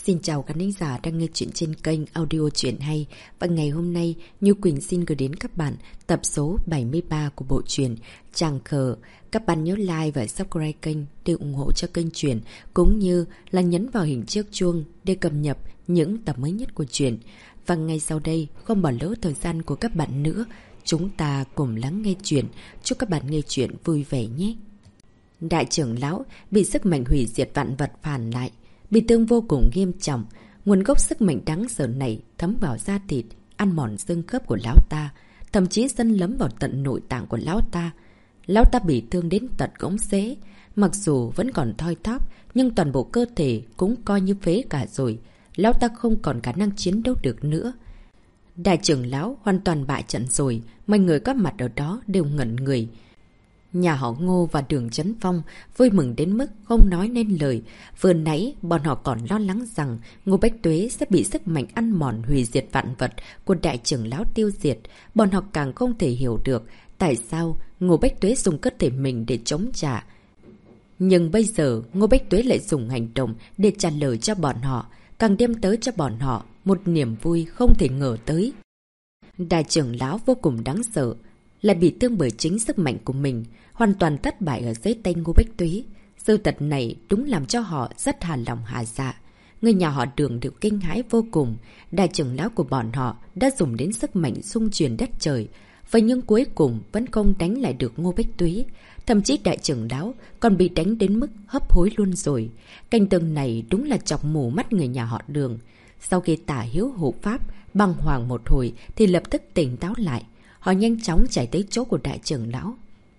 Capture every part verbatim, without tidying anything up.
Xin chào khán thính giả đang nghe chuyện trên kênh audio truyện hay. Và ngày hôm nay, Như Quỳnh xin gửi đến các bạn tập số bảy mươi ba của bộ truyện Tràng Khờ. Các bạn nhớ like và subscribe kênh để ủng hộ cho kênh truyện, cũng như là nhấn vào hình chiếc chuông để cập nhật những tập mới nhất của truyện. Và ngay sau đây, không bỏ lỡ thời gian của các bạn nữa, chúng ta cùng lắng nghe truyện. Chúc các bạn nghe truyện vui vẻ nhé. Đại trưởng lão bị sức mạnh hủy diệt vạn vật phản lại, bị thương vô cùng nghiêm trọng. Nguồn gốc sức mạnh đáng sợ này thấm vào da thịt, ăn mòn xương khớp của lão ta, thậm chí xâm lấn vào tận nội tạng của lão ta. Lão ta bị thương đến tận gốc rễ, mặc dù vẫn còn thoi thóp, nhưng toàn bộ cơ thể cũng coi như phế cả rồi. Lão ta không còn khả năng chiến đấu được nữa. Đại trưởng lão hoàn toàn bại trận rồi, mọi người có mặt ở đó đều ngẩn người. Nhà họ Ngô và Đường Chấn Phong vui mừng đến mức không nói nên lời. Vừa nãy, bọn họ còn lo lắng rằng Ngô Bách Tuế sẽ bị sức mạnh ăn mòn hủy diệt vạn vật của đại trưởng lão tiêu diệt. Bọn họ càng không thể hiểu được tại sao Ngô Bách Tuế dùng cơ thể mình để chống trả. Nhưng bây giờ, Ngô Bách Tuế lại dùng hành động để trả lời cho bọn họ, càng đem tới cho bọn họ một niềm vui không thể ngờ tới. Đại trưởng lão vô cùng đáng sợ, lại bị thương bởi chính sức mạnh của mình, hoàn toàn thất bại ở dưới tay Ngô Bách Tuế. Sự thật này đúng làm cho họ rất hà lòng hà dạ. Người nhà họ Đường đều kinh hãi vô cùng. Đại trưởng lão của bọn họ đã dùng đến sức mạnh xung truyền đất trời, vậy nhưng cuối cùng vẫn không đánh lại được Ngô Bách Tuế. Thậm chí đại trưởng lão còn bị đánh đến mức hấp hối luôn rồi. Cảnh tượng này đúng là chọc mù mắt người nhà họ Đường. Sau khi Tả Hiếu hộ pháp băng hoàng một hồi thì lập tức tỉnh táo lại. Họ nhanh chóng chạy tới chỗ của đại trưởng lão.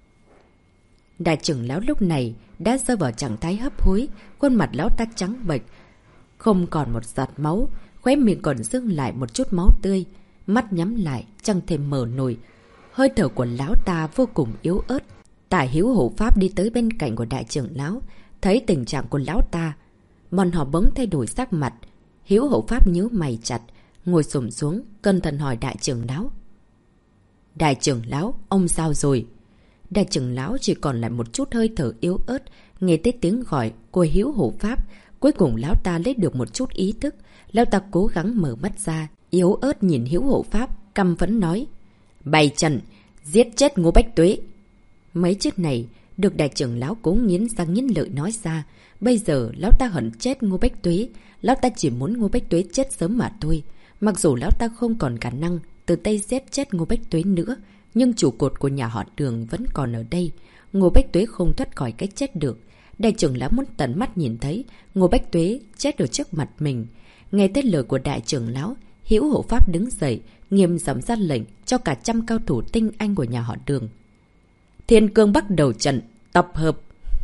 Đại trưởng lão lúc này đã rơi vào trạng thái hấp hối, khuôn mặt lão ta trắng bệch, không còn một giọt máu, khóe miệng còn dưng lại một chút máu tươi, mắt nhắm lại chẳng thể mở nổi. Hơi thở của lão ta vô cùng yếu ớt. Tả Hiếu hộ pháp đi tới bên cạnh của đại trưởng lão, thấy tình trạng của lão ta, bọn họ bỗng thay đổi sắc mặt. Hiếu hộ pháp nhíu mày chặt, ngồi xổm xuống, cẩn thận hỏi đại trưởng lão. Đại trưởng lão, ông sao rồi? Đại trưởng lão chỉ còn lại một chút hơi thở yếu ớt, nghe tới tiếng gọi của Hiếu hộ pháp. Cuối cùng lão ta lấy được một chút ý thức. Lão ta cố gắng mở mắt ra, yếu ớt nhìn Hiếu hộ pháp, căm phẫn nói. Bày trận, giết chết Ngô Bách Tuế. Mấy chữ này được đại trưởng lão cố nghiến răng nghiến lợi nói ra. Bây giờ lão ta hận chết Ngô Bách Tuế. Lão ta chỉ muốn Ngô Bách Tuế chết sớm mà thôi. Mặc dù lão ta không còn khả năng từ tay giết chết Ngô Bách Tuế nữa, nhưng trụ cột của nhà họ Đường vẫn còn ở đây. Ngô Bách Tuế không thoát khỏi cái chết được. Đại trưởng lão muốn tận mắt nhìn thấy Ngô Bách Tuế chết ở trước mặt mình. Nghe tới lời của đại trưởng lão, Hiếu hộ pháp đứng dậy, nghiêm giọng ra lệnh cho cả trăm cao thủ tinh anh của nhà họ Đường. Thiên Cương bắt đầu trận, tập hợp.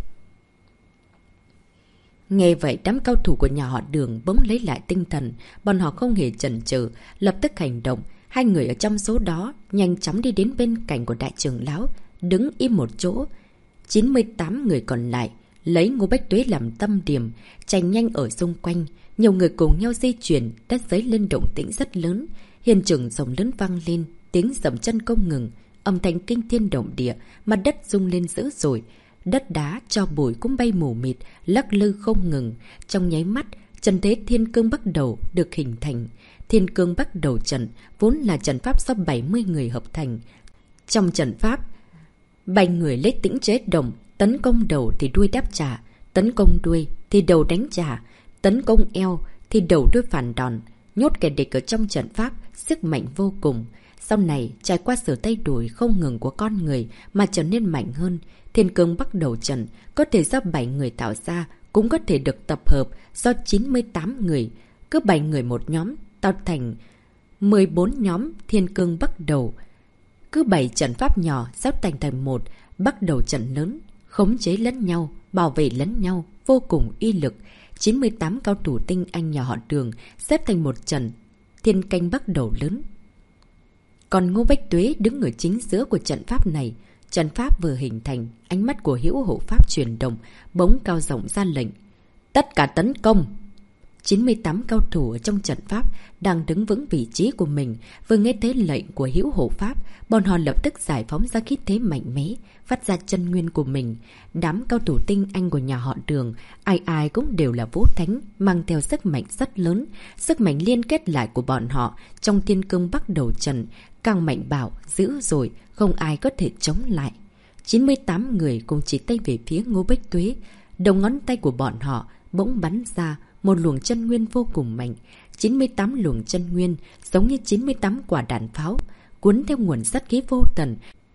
Nghe vậy, đám cao thủ của nhà họ Đường bỗng lấy lại tinh thần, bọn họ không hề chần chừ, lập tức hành động. Hai người ở trong số đó nhanh chóng đi đến bên cạnh của đại trưởng lão, đứng im một chỗ. chín mươi tám người còn lại lấy Ngô Bách Tuế làm tâm điểm, chạy nhanh ở xung quanh. Nhiều người cùng nhau di chuyển, đã dấy lên động tĩnh rất lớn. Hiện trường rồng lớn vang lên, tiếng dậm chân không ngừng, âm thanh kinh thiên động địa, mặt đất rung lên dữ dội. Đất đá, tro bụi cũng bay mù mịt, lắc lư không ngừng. Trong nháy mắt, trận thế Thiên Cương bắt đầu được hình thành. Thiên Cương bắt đầu trận vốn là trận pháp do bảy mươi người hợp thành. Trong trận pháp, bảy người lấy tĩnh chế đồng, tấn công đầu thì đuôi đáp trả, tấn công đuôi thì đầu đánh trả, tấn công eo thì đầu đuôi phản đòn, nhốt kẻ địch ở trong trận pháp, sức mạnh vô cùng. Sau này, trải qua sự thay đổi không ngừng của con người mà trở nên mạnh hơn. Thiên Cương bắt đầu trận có thể do bảy người tạo ra, cũng có thể được tập hợp do chín mươi tám người. Cứ bảy người một nhóm, tạo thành mười bốn nhóm Thiên Cương bắt đầu. Cứ bảy trận pháp nhỏ xếp thành thành một, bắt đầu trận lớn, khống chế lẫn nhau, bảo vệ lẫn nhau, vô cùng uy lực. chín mươi tám cao thủ tinh anh nhà họ Đường xếp thành một trận thiên canh bắt đầu lớn. Còn Ngô Bách Tuế đứng ở chính giữa của trận pháp này. Trận pháp vừa hình thành, ánh mắt của Hiếu hộ pháp chuyển động, bỗng cao giọng ra lệnh. Tất cả tấn công! chín mươi tám cao thủ ở trong trận pháp đang đứng vững vị trí của mình, vừa nghe thấy lệnh của Hữu Hộ Pháp, bọn họ lập tức giải phóng ra khí thế mạnh mẽ, phát ra chân nguyên của mình. Đám cao thủ tinh anh của nhà họ Đường, ai ai cũng đều là vũ thánh, mang theo sức mạnh rất lớn. Sức mạnh liên kết lại của bọn họ trong Thiên Cương Bắc Đầu Trận càng mạnh bạo, dữ dội, không ai có thể chống lại. chín mươi tám người cùng chỉ tay về phía Ngô Bách Tuế, đầu ngón tay của bọn họ bỗng bắn ra một luồng chân nguyên vô cùng mạnh. chín mươi tám luồng chân nguyên giống như chín mươi tám quả đạn pháo, cuốn theo nguồn sát khí vô tận,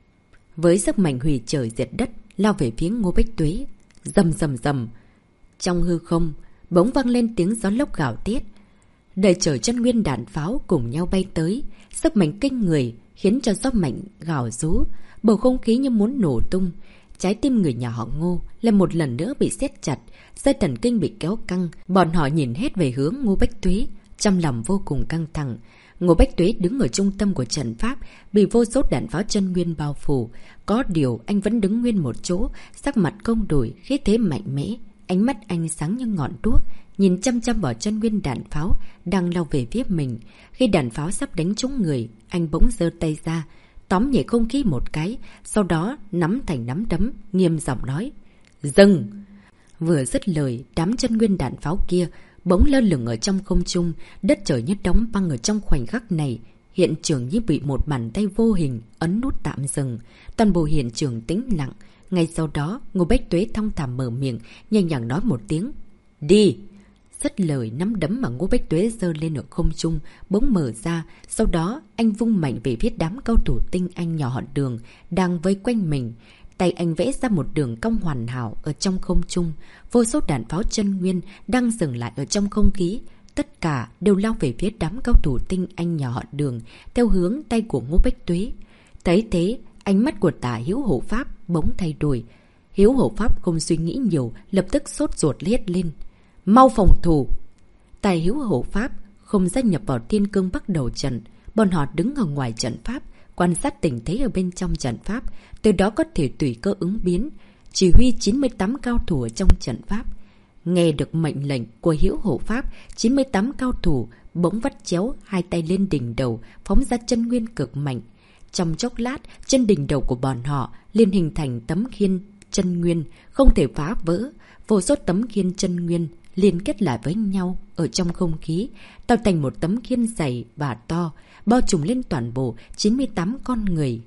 với sức mạnh hủy trời diệt đất lao về phía Ngô Bách Tuế. Rầm rầm rầm, trong hư không bỗng vang lên tiếng gió lốc gào thét, đầy trời chân nguyên đạn pháo cùng nhau bay tới, sức mạnh kinh người khiến cho gió mạnh gào rú, bầu không khí như muốn nổ tung. Trái tim người nhà họ Ngô lại một lần nữa bị siết chặt, dây thần kinh bị kéo căng. Bọn họ nhìn hết về hướng Ngô Bách Tuế, trong lòng vô cùng căng thẳng. Ngô Bách Tuế đứng ở trung tâm của trận pháp, bị vô số đạn pháo chân nguyên bao phủ. Có điều anh vẫn đứng nguyên một chỗ, sắc mặt không đổi, khí thế mạnh mẽ. Ánh mắt anh sáng như ngọn đuốc, nhìn chăm chăm vào chân nguyên đạn pháo đang lao về phía mình. Khi đạn pháo sắp đánh trúng người, anh bỗng giơ tay ra, tóm nhẹ không khí một cái, sau đó nắm thành nắm đấm, nghiêm giọng nói: "Dừng!" Vừa dứt lời, đám chân nguyên đạn pháo kia bỗng lơ lửng ở trong không trung, đất trời như đóng băng ở trong khoảnh khắc này. Hiện trường như bị một bàn tay vô hình ấn nút tạm dừng, toàn bộ hiện trường tĩnh lặng. Ngay sau đó, Ngô Bách Tuế thong thả mở miệng, nhẹ nhàng nói một tiếng: "Đi!" Dứt lời, nắm đấm mà Ngô Bách Tuế giơ lên ở không trung bỗng mở ra, sau đó anh vung mạnh về phía đám cao thủ tinh anh nhỏ họ Đường đang vây quanh mình. Tay anh vẽ ra một đường cong hoàn hảo ở trong không trung, vô số đạn pháo chân nguyên đang dừng lại ở trong không khí, tất cả đều lao về phía đám cao thủ tinh anh nhỏ họ Đường theo hướng tay của Ngô Bách Tuế. Thấy thế, ánh mắt của Tả Hữu Hộ Pháp bỗng thay đổi. Hữu Hộ Pháp không suy nghĩ nhiều, lập tức sốt ruột hét lên: "Mau phòng thủ!" Tài Hữu Hộ Pháp không gia nhập vào Thiên Cương Bắc Đầu Trận, bọn họ đứng ở ngoài trận pháp, quan sát tình thế ở bên trong trận pháp, từ đó có thể tùy cơ ứng biến, chỉ huy chín mươi tám cao thủ ở trong trận pháp. Nghe được mệnh lệnh của Hữu Hộ Pháp, chín mươi tám cao thủ bỗng vắt chéo hai tay lên đỉnh đầu, phóng ra chân nguyên cực mạnh. Trong chốc lát, trên đỉnh đầu của bọn họ liền hình thành tấm khiên chân nguyên không thể phá vỡ, vô số tấm khiên chân nguyên liên kết lại với nhau ở trong không khí, tạo thành một tấm khiên dày và to, bao trùm lên toàn bộ chín mươi tám con người.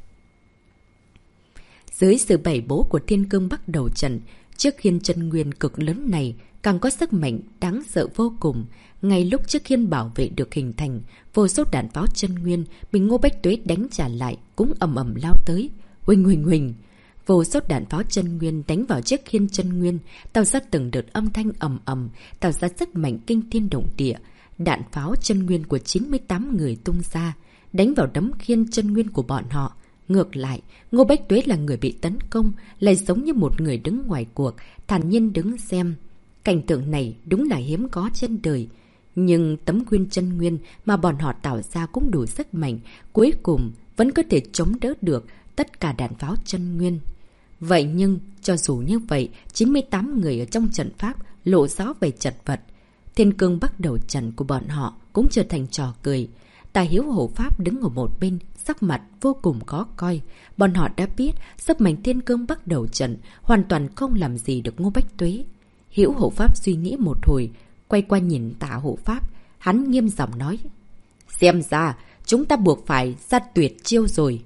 Dưới sự bày bố của Thiên Cương Bắc Đầu Trận, chiếc khiên chân nguyên cực lớn này càng có sức mạnh đáng sợ vô cùng. Ngay lúc chiếc khiên bảo vệ được hình thành, vô số đạn pháo chân nguyên bị Ngô Bách Tuế đánh trả lại cũng ầm ầm lao tới. Huỳnh huỳnh huỳnh, vô số đạn pháo chân nguyên đánh vào chiếc khiên chân nguyên, tạo ra từng đợt âm thanh ầm ầm, tạo ra sức mạnh kinh thiên động địa. Đạn pháo chân nguyên của chín mươi tám người tung ra, đánh vào đấm khiên chân nguyên của bọn họ. Ngược lại, Ngô Bách Tuế là người bị tấn công, lại giống như một người đứng ngoài cuộc, thản nhiên đứng xem. Cảnh tượng này đúng là hiếm có trên đời. Nhưng tấm khiên chân nguyên mà bọn họ tạo ra cũng đủ sức mạnh, cuối cùng vẫn có thể chống đỡ được tất cả đạn pháo chân nguyên. Vậy nhưng, cho dù như vậy, chín mươi tám người ở trong trận pháp lộ rõ về chật vật. Thiên Cương Bắc Đầu Trận của bọn họ cũng trở thành trò cười. Tài Hữu Hộ Pháp đứng ở một bên, sắc mặt vô cùng khó coi. Bọn họ đã biết sức mạnh Thiên Cương Bắc Đầu Trận hoàn toàn không làm gì được Ngô Bách Tuế. Hữu Hộ Pháp suy nghĩ một hồi, quay qua nhìn Tả Hộ Pháp, hắn nghiêm giọng nói: "Xem ra chúng ta buộc phải ra tuyệt chiêu rồi."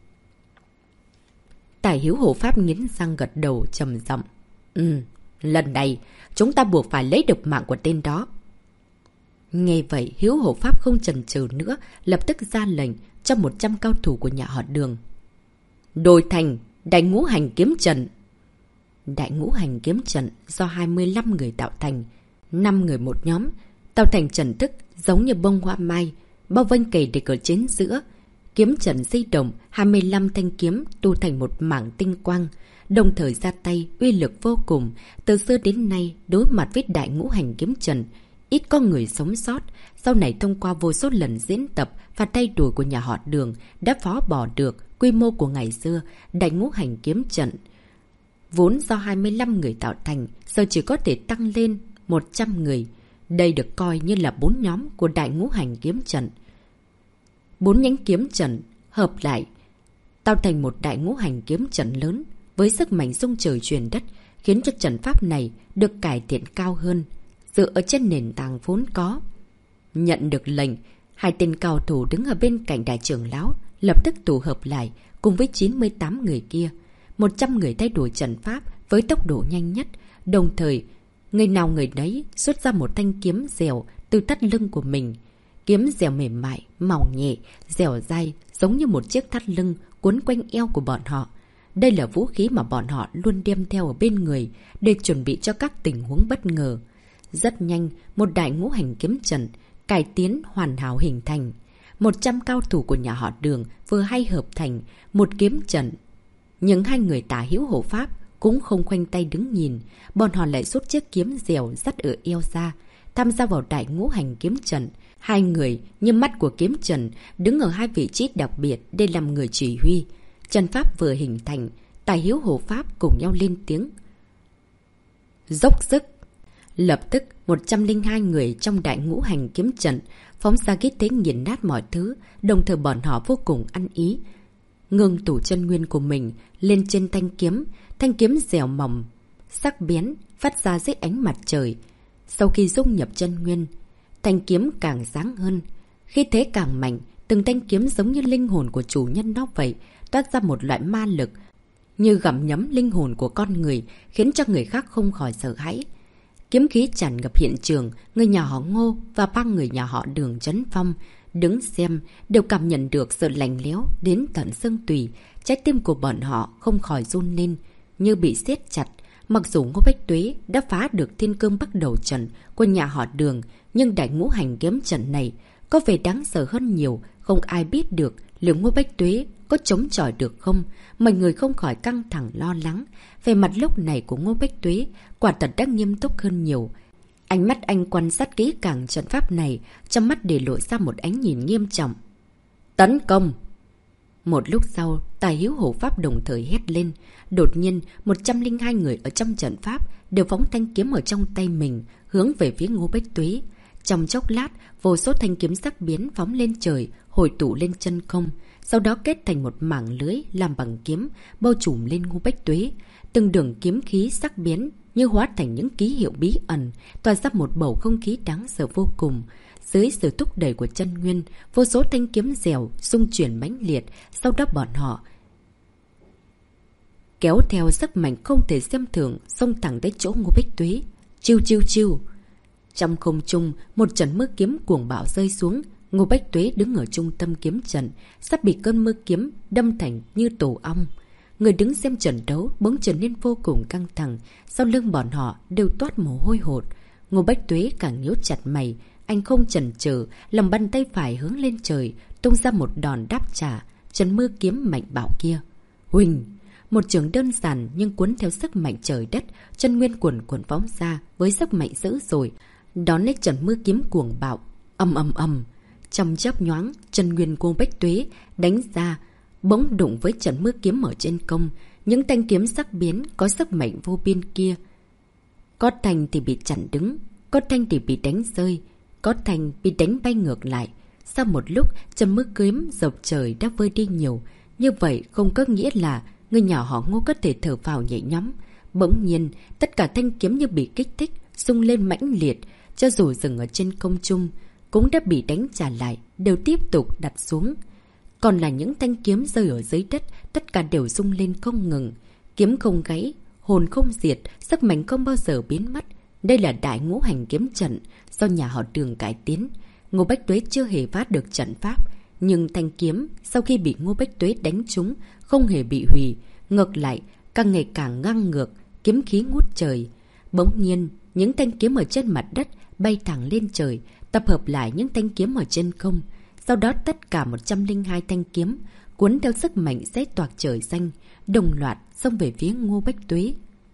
Tả Hữu Hộ Pháp nghiến răng gật đầu trầm giọng: "Ừ, lần này chúng ta buộc phải lấy được mạng của tên đó." Nghe vậy, Hữu Hộ Pháp không chần chừ nữa, lập tức ra lệnh cho một trăm cao thủ của nhà họ Đường: "Đổi thành Đại Ngũ Hành Kiếm Trận." Đại Ngũ Hành Kiếm Trận do hai mươi lăm người tạo thành, năm người một nhóm, tạo thành trận thức giống như bông hoa mai, bao vây kề địch ở chính giữa. Kiếm trận di động, hai mươi lăm thanh kiếm tu thành một mảng tinh quang, đồng thời ra tay uy lực vô cùng. Từ xưa đến nay, đối mặt với Đại Ngũ Hành Kiếm Trận, ít có người sống sót. Sau này thông qua vô số lần diễn tập và thay đổi của nhà họ Đường đã phó bỏ được quy mô của ngày xưa. Đại Ngũ Hành Kiếm Trận vốn do hai mươi lăm người tạo thành, giờ chỉ có thể tăng lên một trăm người. Đây được coi như là bốn nhóm của đại ngũ hành kiếm trận. Bốn nhánh kiếm trận hợp lại, tạo thành một đại ngũ hành kiếm trận lớn với sức mạnh rung trời chuyển đất, khiến cho trận pháp này được cải thiện cao hơn, dựa ở trên nền tảng vốn có. Nhận được lệnh, hai tên cao thủ đứng ở bên cạnh đại trưởng lão lập tức tụ hợp lại cùng với chín mươi tám người kia. một trăm người thay đổi trận pháp với tốc độ nhanh nhất, đồng thời người nào người đấy xuất ra một thanh kiếm dẻo từ thắt lưng của mình. Kiếm dẻo mềm mại, mỏng nhẹ, dẻo dai, giống như một chiếc thắt lưng cuốn quanh eo của bọn họ. Đây là vũ khí mà bọn họ luôn đem theo ở bên người để chuẩn bị cho các tình huống bất ngờ. Rất nhanh, một đại ngũ hành kiếm trận cải tiến hoàn hảo hình thành. một trăm cao thủ của nhà họ Đường vừa hay hợp thành một kiếm trận. Những hai người tả hữu hộ pháp cũng không khoanh tay đứng nhìn, bọn họ lại rút chiếc kiếm dẻo dắt ở eo ra, tham gia vào đại ngũ hành kiếm trận. Hai người như mắt của kiếm trận đứng ở hai vị trí đặc biệt để làm người chỉ huy. Trận pháp vừa hình thành, tả hữu hộ pháp cùng nhau lên tiếng dốc sức. Lập tức một trăm lẻ hai người trong đại ngũ hành kiếm trận phóng ra khí thế nghiền nát mọi thứ, đồng thời bọn họ vô cùng ăn ý. Ngưng tụ chân nguyên của mình lên trên thanh kiếm, thanh kiếm dẻo mỏng, sắc bén, phát ra dưới ánh mặt trời. Sau khi dung nhập chân nguyên, thanh kiếm càng sáng hơn, khí thế càng mạnh, từng thanh kiếm giống như linh hồn của chủ nhân nó vậy, toát ra một loại ma lực, như gặm nhấm linh hồn của con người, khiến cho người khác không khỏi sợ hãi. Kiếm khí tràn ngập hiện trường, người nhà họ Ngô và ba người nhà họ Đường Chấn Phong đứng xem đều cảm nhận được sự lạnh lẽo đến tận xương tủy, trái tim của bọn họ không khỏi run lên như bị siết chặt. Mặc dù Ngô Bách Tuế đã phá được thiên cương bắt đầu trận của nhà họ Đường, nhưng đại ngũ hành kiếm trận này có vẻ đáng sợ hơn nhiều, không ai biết được liệu Ngô Bách Tuế có chống chọi được không. Mọi người không khỏi căng thẳng lo lắng. Về mặt lúc này của Ngô Bách Tuế quả thật đã nghiêm túc hơn nhiều. Ánh mắt anh quan sát kỹ càng trận pháp này, trong mắt để lộ ra một ánh nhìn nghiêm trọng. Tấn công! Một lúc sau, tài hiếu hộ pháp đồng thời hét lên. Đột nhiên, một trăm lẻ hai người ở trong trận pháp đều phóng thanh kiếm ở trong tay mình, hướng về phía Ngô Bách Tuế. Trong chốc lát, vô số thanh kiếm sắc biến phóng lên trời, hồi tụ lên chân không. Sau đó kết thành một mảng lưới làm bằng kiếm, bao trùm lên Ngô Bách Tuế. Từng đường kiếm khí sắc biến như hóa thành những ký hiệu bí ẩn, tỏa ra một bầu không khí đáng sợ vô cùng. Dưới sự thúc đẩy của chân nguyên, vô số thanh kiếm dẻo xung chuyển mãnh liệt, sau đó bọn họ kéo theo sức mạnh không thể xem thường, xông thẳng tới chỗ Ngô Bách Tuế. Chiêu chiêu chiêu! Trong không trung, một trận mưa kiếm cuồng bạo rơi xuống. Ngô Bách Tuế đứng ở trung tâm kiếm trận, sắp bị cơn mưa kiếm đâm thành như tổ ong. Người đứng xem trận đấu bỗng trở nên vô cùng căng thẳng, sau lưng bọn họ đều toát mồ hôi hột. Ngô Bách Tuế càng nhíu chặt mày, anh không chần chừ, lòng bàn tay phải hướng lên trời, tung ra một đòn đáp trả trận mưa kiếm mạnh bạo kia. Huỳnh! Một trường đơn giản nhưng cuốn theo sức mạnh trời đất, chân nguyên cuồn cuộn phóng ra với sức mạnh dữ dội, đón lấy trận mưa kiếm cuồng bạo. Ầm ầm ầm! Trong chớp nhoáng, chân nguyên của Bách Tuế đánh ra, bỗng đụng với trận mưa kiếm ở trên không. Những thanh kiếm sắc biến có sức mạnh vô biên kia, có thanh thì bị chặn đứng, có thanh thì bị đánh rơi, có thanh bị đánh bay ngược lại. Sau một lúc, trận mưa kiếm dọc trời đã vơi đi nhiều. Như vậy không có nghĩa là người nhỏ họ Ngô có thể thở vào nhẹ nhõm. Bỗng nhiên, tất cả thanh kiếm như bị kích thích, xung lên mãnh liệt, cho dù dừng ở trên không trung cũng đã bị đánh trả lại, đều tiếp tục đặt xuống. Còn là những thanh kiếm rơi ở dưới đất, tất cả đều rung lên không ngừng. Kiếm không gáy, hồn không diệt, sức mạnh không bao giờ biến mất. Đây là đại ngũ hành kiếm trận do nhà họ Đường cải tiến. Ngô Bách Tuế chưa hề phá được trận pháp, nhưng thanh kiếm sau khi bị Ngô Bách Tuế đánh trúng không hề bị hủy, ngược lại càng ngày càng ngang ngược, kiếm khí ngút trời. Bỗng nhiên, những thanh kiếm ở trên mặt đất bay thẳng lên trời, tập hợp lại những thanh kiếm ở trên không. Sau đó tất cả một trăm lẻ hai thanh kiếm cuốn theo sức mạnh xé toạc trời xanh, đồng loạt xông về phía Ngô Bách Tuế.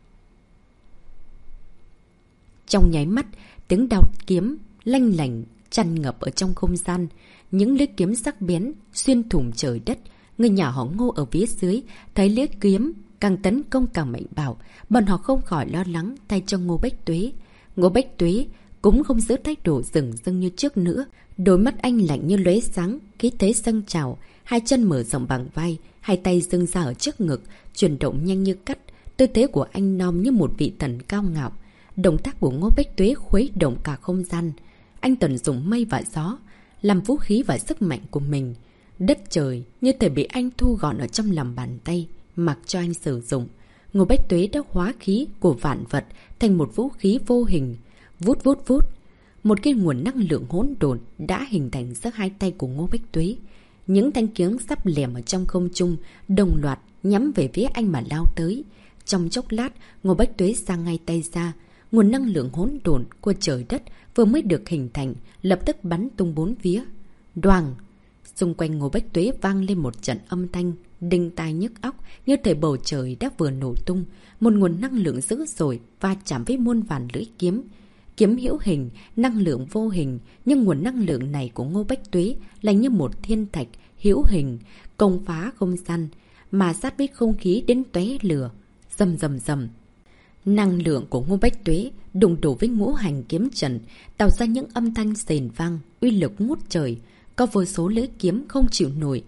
Trong nháy mắt, tiếng đao kiếm lanh lảnh tràn ngập ở trong không gian, những lưỡi kiếm sắc bén xuyên thủng trời đất. Người nhà họ Ngô ở phía dưới thấy lưỡi kiếm càng tấn công càng mạnh bạo, bọn họ không khỏi lo lắng thay cho Ngô Bách Tuế. Ngô Bách Tuế cũng không giữ thái độ rừng rưng như trước nữa. Đôi mắt anh lạnh như lóe sáng, khí thế dâng trào, hai chân mở rộng bằng vai, hai tay dâng ra ở trước ngực, chuyển động nhanh như cắt. Tư thế của anh nom như một vị thần cao ngạo. Động tác của Ngô Bách Tuế khuấy động cả không gian. Anh tận dụng mây và gió làm vũ khí và sức mạnh của mình. Đất trời như thể bị anh thu gọn ở trong lòng bàn tay, mặc cho anh sử dụng. Ngô Bách Tuế đã hóa khí của vạn vật thành một vũ khí vô hình. Vút vút vút, một cái nguồn năng lượng hỗn độn đã hình thành giữa hai tay của Ngô Bách Tuế. Những thanh kiếm sắp lẻm ở trong không trung đồng loạt nhắm về phía anh mà lao tới. Trong chốc lát, Ngô Bách Tuế giang ngay tay ra. Nguồn năng lượng hỗn độn của trời đất vừa mới được hình thành, lập tức bắn tung bốn phía. Đoàng! Xung quanh Ngô Bách Tuế vang lên một trận âm thanh đinh tai nhức óc, như thể bầu trời đã vừa nổ tung. Một nguồn năng lượng dữ dội va chạm với muôn vàn lưỡi kiếm. Kiếm hữu hình, năng lượng vô hình, nhưng nguồn năng lượng này của Ngô Bách Tuế là như một thiên thạch hữu hình, công phá không gian, mà sát với không khí đến tóe lửa. Rầm rầm rầm. Năng lượng của Ngô Bách Tuế đụng đổ với ngũ hành kiếm trận, tạo ra những âm thanh rền vang, uy lực ngút trời. Có vô số lưỡi kiếm không chịu nổi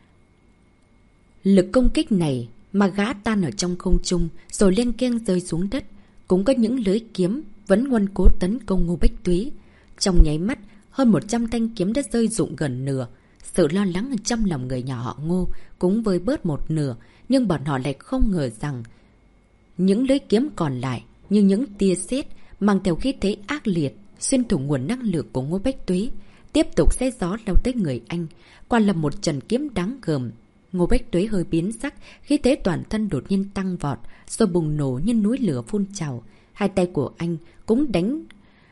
lực công kích này mà gã tan ở trong không trung, rồi len keng rơi xuống đất. Cũng có những lưỡi kiếm vẫn ngoan cố tấn công Ngô Bách Tuế. Trong nháy mắt, hơn một trăm thanh kiếm đã rơi rụng gần nửa. Sự lo lắng trong lòng người nhà họ Ngô cũng vơi bớt một nửa, nhưng bọn họ lại không ngờ rằng những lưỡi kiếm còn lại như những tia sét mang theo khí thế ác liệt xuyên thủng nguồn năng lượng của Ngô Bách Tuế, tiếp tục xé gió lao tới người anh. Quả là một trận kiếm đáng gờm. Ngô Bách Tuế hơi biến sắc, khí thế toàn thân đột nhiên tăng vọt, rồi bùng nổ như núi lửa phun trào. Hai tay của anh cũng đánh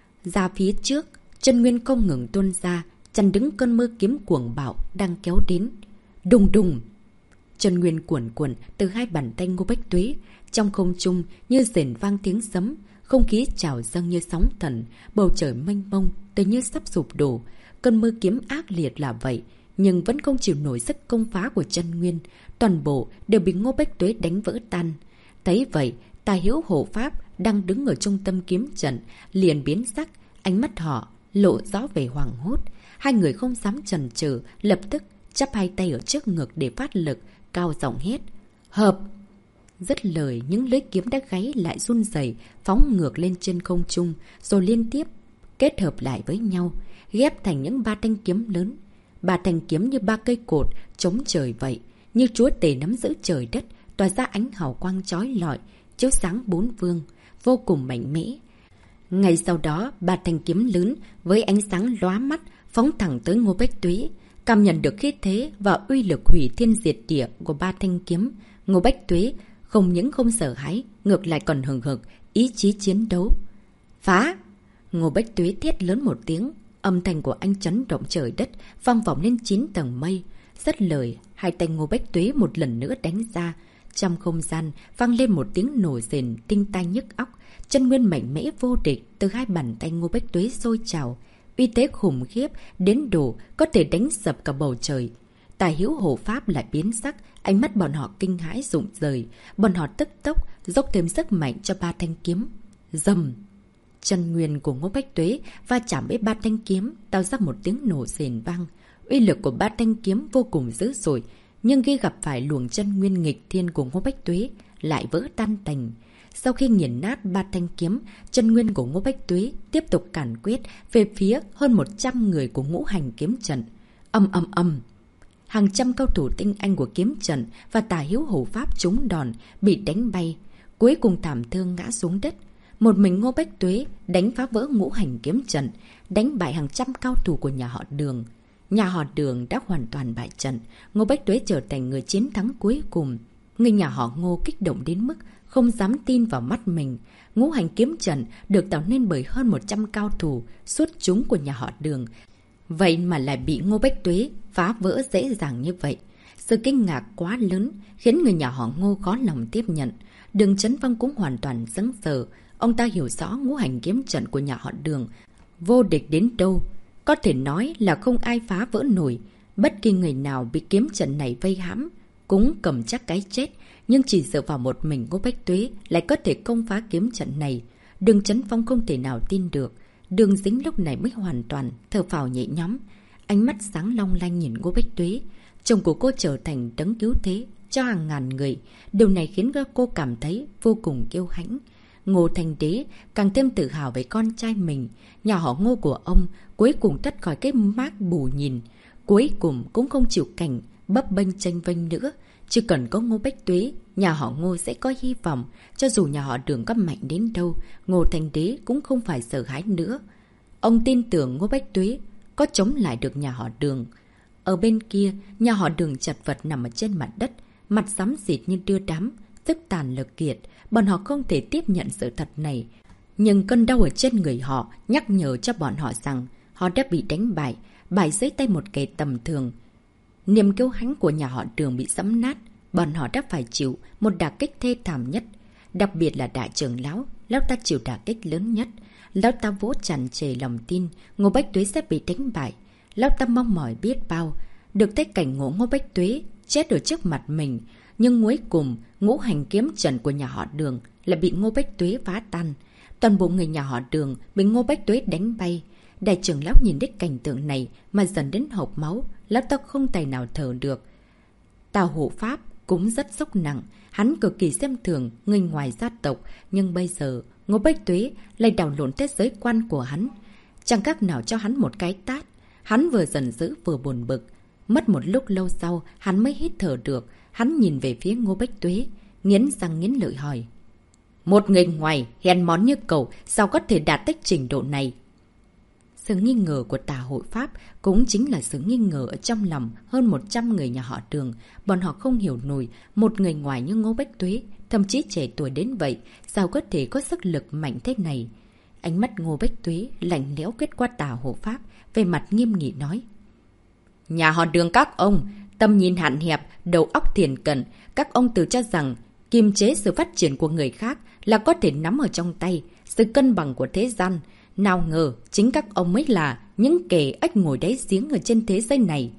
ra phía trước, chân nguyên không ngừng tuôn ra, chặn đứng cơn mưa kiếm cuồng bạo đang kéo đến. Đùng đùng! Chân nguyên cuồn cuộn từ hai bàn tay Ngô Bách Tuế, trong không trung như rền vang tiếng sấm, không khí trào dâng như sóng thần, bầu trời mênh mông tới như sắp sụp đổ. Cơn mưa kiếm ác liệt là vậy, nhưng vẫn không chịu nổi sức công phá của chân nguyên, toàn bộ đều bị Ngô Bách Tuế đánh vỡ tan. Thấy vậy, Tà Hiếu hộ pháp đang đứng ở trung tâm kiếm trận liền biến sắc, ánh mắt họ lộ rõ về hoảng hốt. Hai người không dám chần chừ, lập tức chắp hai tay ở trước ngực để phát lực, cao giọng hét: Hợp! Dứt lời, những lưỡi kiếm đã gáy lại run rẩy, phóng ngược lên trên không trung, rồi liên tiếp kết hợp lại với nhau, ghép thành những ba thanh kiếm lớn. Ba thanh kiếm như ba cây cột chống trời vậy, như chúa tể nắm giữ trời đất, tỏa ra ánh hào quang chói lọi, chiếu sáng bốn phương, vô cùng mạnh mẽ. Ngay sau đó, ba thanh kiếm lớn với ánh sáng lóa mắt phóng thẳng tới Ngô Bách Tuế. Cảm nhận được khí thế và uy lực hủy thiên diệt địa của ba thanh kiếm, Ngô Bách Tuế không những không sợ hãi, ngược lại còn hừng hực ý chí chiến đấu. Phá! Ngô Bách Tuế thét lớn một tiếng, âm thanh của anh chấn động trời đất, vang vọng lên chín tầng mây. Dứt lời, hai tay Ngô Bách Tuế một lần nữa đánh ra. Trong không gian vang lên một tiếng nổ rền tinh tai nhức óc, chân nguyên mạnh mẽ vô địch từ hai bàn tay Ngô Bách Tuế sôi trào, uy thế khủng khiếp đến độ có thể đánh sập cả bầu trời. Tài Hiếu hộ pháp lại biến sắc, ánh mắt bọn họ kinh hãi rụng rời, bọn họ tức tốc dốc thêm sức mạnh cho ba thanh kiếm. Rầm! Chân nguyên của Ngô Bách Tuế va chạm với ba thanh kiếm, tạo ra một tiếng nổ rền vang. Uy lực của ba thanh kiếm vô cùng dữ dội, nhưng khi gặp phải luồng chân nguyên nghịch thiên của Ngô Bách Tuế lại vỡ tan tành. Sau khi nghiền nát ba thanh kiếm, chân nguyên của Ngô Bách Tuế tiếp tục càn quét về phía hơn một trăm người của ngũ hành kiếm trận. Âm âm âm! Hàng trăm cao thủ tinh anh của kiếm trận và Tà Hiếu hộ pháp trúng đòn, bị đánh bay, cuối cùng thảm thương ngã xuống đất. Một mình Ngô Bách Tuế đánh phá vỡ ngũ hành kiếm trận, đánh bại hàng trăm cao thủ của nhà họ Đường. Nhà họ Đường đã hoàn toàn bại trận, Ngô Bách Tuế trở thành người chiến thắng cuối cùng. Người nhà họ Ngô kích động đến mức không dám tin vào mắt mình. Ngũ hành kiếm trận được tạo nên bởi hơn một trăm cao thủ xuất chúng của nhà họ Đường, vậy mà lại bị Ngô Bách Tuế phá vỡ dễ dàng như vậy. Sự kinh ngạc quá lớn khiến người nhà họ Ngô khó lòng tiếp nhận. Đường Chấn Vong cũng hoàn toàn sững sờ. Ông ta hiểu rõ ngũ hành kiếm trận của nhà họ Đường vô địch đến đâu, có thể nói là không ai phá vỡ nổi. Bất kỳ người nào bị kiếm trận này vây hãm cũng cầm chắc cái chết, nhưng chỉ dựa vào một mình Ngô Bách Tuế lại có thể công phá kiếm trận này. Đường Chấn Phong không thể nào tin được. Đường Dính lúc này mới hoàn toàn thở phào nhẹ nhõm, ánh mắt sáng long lanh nhìn Ngô Bách Tuế. Chồng của cô trở thành đấng cứu thế cho hàng ngàn người. Điều này khiến cô cảm thấy vô cùng kiêu hãnh. Ngô Thanh Đế càng thêm tự hào về con trai mình. Nhà họ Ngô của ông cuối cùng thoát khỏi cái mác bù nhìn. Cuối cùng cũng không chịu cảnh bấp bênh chênh vênh nữa. Chỉ cần có Ngô Bách Tuế, nhà họ Ngô sẽ có hy vọng. Cho dù nhà họ Đường có mạnh đến đâu, Ngô Thanh Đế cũng không phải sợ hãi nữa. Ông tin tưởng Ngô Bách Tuế có chống lại được nhà họ Đường. Ở bên kia, nhà họ Đường chật vật nằm ở trên mặt đất, mặt xám xịt như đưa đám, tức tàn lực kiệt. Bọn họ không thể tiếp nhận sự thật này. Nhưng cơn đau ở trên người họ nhắc nhở cho bọn họ rằng họ đã bị đánh bại, bại dưới tay một kẻ tầm thường. Niềm kiêu hãnh của nhà họ Đường bị giẫm nát, bọn họ đã phải chịu một đả kích thê thảm nhất. Đặc biệt là đại trưởng lão, lão ta chịu đả kích lớn nhất. Lão ta vỗ tràn trề lòng tin Ngô Bách Tuế sẽ bị đánh bại. Lão ta mong mỏi biết bao được thấy cảnh ngộ Ngô Bách Tuế chết ở trước mặt mình. Nhưng cuối cùng, ngũ hành kiếm trận của nhà họ Đường là bị Ngô Bách Tuế phá tan. Toàn bộ người nhà họ Đường bị Ngô Bách Tuế đánh bay. Đại trưởng lão nhìn đến cảnh tượng này mà dần đến hộc máu. Lão ta không tài nào thở được. Tào Hộ Pháp cũng rất sốc nặng. Hắn cực kỳ xem thường người ngoài gia tộc. Nhưng bây giờ Ngô Bách Tuế lại đảo lộn thế giới quan của hắn. Chẳng khác nào cho hắn một cái tát. Hắn vừa giận dữ vừa buồn bực. Mất một lúc lâu sau hắn mới hít thở được. Hắn nhìn về phía Ngô Bách Tuế, nghiến răng nghiến lợi hỏi. Một người ngoài hèn món như cậu sao có thể đạt tới trình độ này? Sự nghi ngờ của Tà Hộ Pháp cũng chính là sự nghi ngờ ở trong lòng hơn một trăm người nhà họ Đường. Bọn họ không hiểu nổi một người ngoài như Ngô Bách Tuế, thậm chí trẻ tuổi đến vậy, sao có thể có sức lực mạnh thế này? Ánh mắt Ngô Bách Tuế lạnh lẽo kết qua Tà Hộ Pháp, về mặt nghiêm nghị nói. Nhà họ Đường các ông, tầm nhìn hạn hẹp, đầu óc thiền cận, các ông tự cho rằng kiềm chế sự phát triển của người khác là có thể nắm ở trong tay sự cân bằng của thế gian. Nào ngờ chính các ông mới là những kẻ ếch ngồi đáy giếng ở trên thế giới này.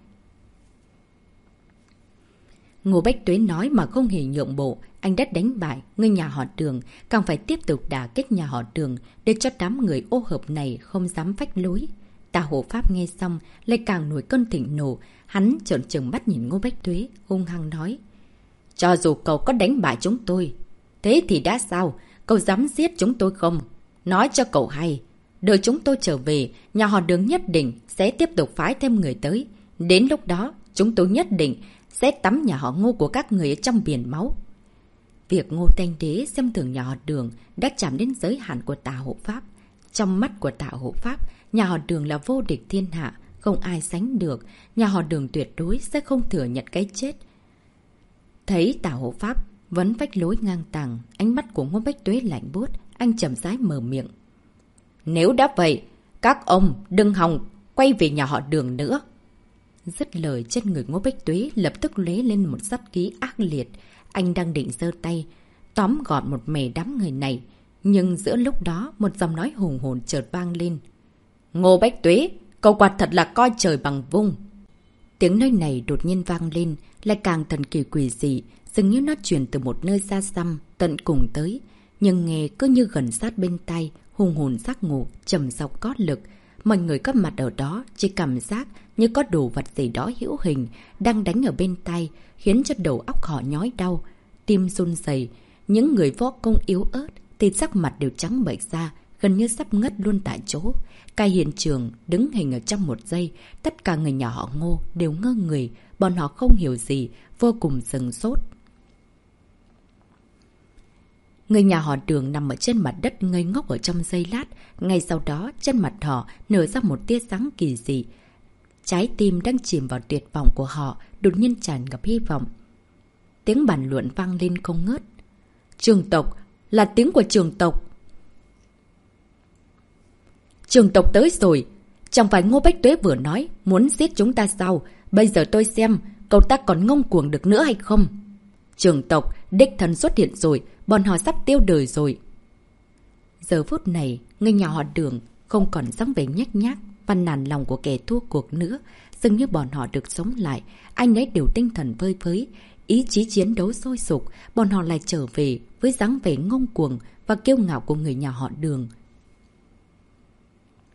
Ngô Bách Tuế nói mà không hề nhượng bộ. Anh đã đánh bại người nhà họ Đường, càng phải tiếp tục đả kích nhà họ Đường để cho đám người ô hợp này không dám phách lối. Tà Hộ Pháp nghe xong lại càng nổi cơn thịnh nộ. Hắn trợn trừng mắt nhìn Ngô Bách Tuế, hung hăng nói. Cho dù cậu có đánh bại chúng tôi, thế thì đã sao? Cậu dám giết chúng tôi không? Nói cho cậu hay, đợi chúng tôi trở về, nhà họ Đường nhất định sẽ tiếp tục phái thêm người tới. Đến lúc đó, chúng tôi nhất định sẽ tắm nhà họ Ngô của các người ở trong biển máu. Việc Ngô Thanh Đế xem thường nhà họ Đường đã chạm đến giới hạn của Tà Hộ Pháp. Trong mắt của Tà Hộ Pháp, nhà họ Đường là vô địch thiên hạ, không ai sánh được. Nhà họ Đường tuyệt đối sẽ không thừa nhận cái chết. Thấy Tà Hộ Pháp vẫn vách lối ngang tàng, ánh mắt của Ngô Bách Tuế lạnh buốt, anh chậm rãi mở miệng. Nếu đã vậy, các ông đừng hòng quay về nhà họ Đường nữa. Dứt lời, trên người Ngô Bách Tuế lập tức lóe lên một sát khí ác liệt. Anh đang định giơ tay tóm gọn một mẻ đám người này, nhưng giữa lúc đó một giọng nói hùng hồn chợt vang lên. Ngô Bách Tuế, cậu quả thật là coi trời bằng vung. Tiếng nói này đột nhiên vang lên, lại càng thần kỳ quỷ dị, dường như nó truyền từ một nơi xa xăm tận cùng tới, nhưng nghe cứ như gần sát bên tai, hùng hồn giác ngộ, trầm giọng có lực. Mọi người có mặt ở đó chỉ cảm giác như có đồ vật gì đó hữu hình đang đánh ở bên tai, khiến cho đầu óc họ nhói đau, tim run rẩy. Những người võ công yếu ớt thì sắc mặt đều trắng bệch ra, gần như sắp ngất luôn tại chỗ. Cả hiện trường đứng hình ở trong một giây, tất cả người nhà họ Ngô đều ngơ người, bọn họ không hiểu gì, vô cùng sừng sốt. Người nhà họ Đường nằm ở trên mặt đất ngây ngốc ở trong giây lát, ngay sau đó trên mặt họ nở ra một tia sáng kỳ dị. Trái tim đang chìm vào tuyệt vọng của họ đột nhiên tràn ngập hy vọng. Tiếng bàn luận vang lên không ngớt. Trường tộc, là tiếng của trường tộc. Trường tộc tới rồi. Chẳng phải Ngô Bách Tuế vừa nói muốn giết chúng ta sao? Bây giờ tôi xem cậu ta còn ngông cuồng được nữa hay không? Trường tộc, đích thân xuất hiện rồi, bọn họ sắp tiêu đời rồi. Giờ phút này, người nhà họ Đường không còn dáng vẻ nhếch nhác và nản lòng của kẻ thua cuộc nữa. Dường như bọn họ được sống lại, anh ấy đều tinh thần vơi phới, ý chí chiến đấu sôi sục. Bọn họ lại trở về với dáng vẻ ngông cuồng và kiêu ngạo của người nhà họ Đường.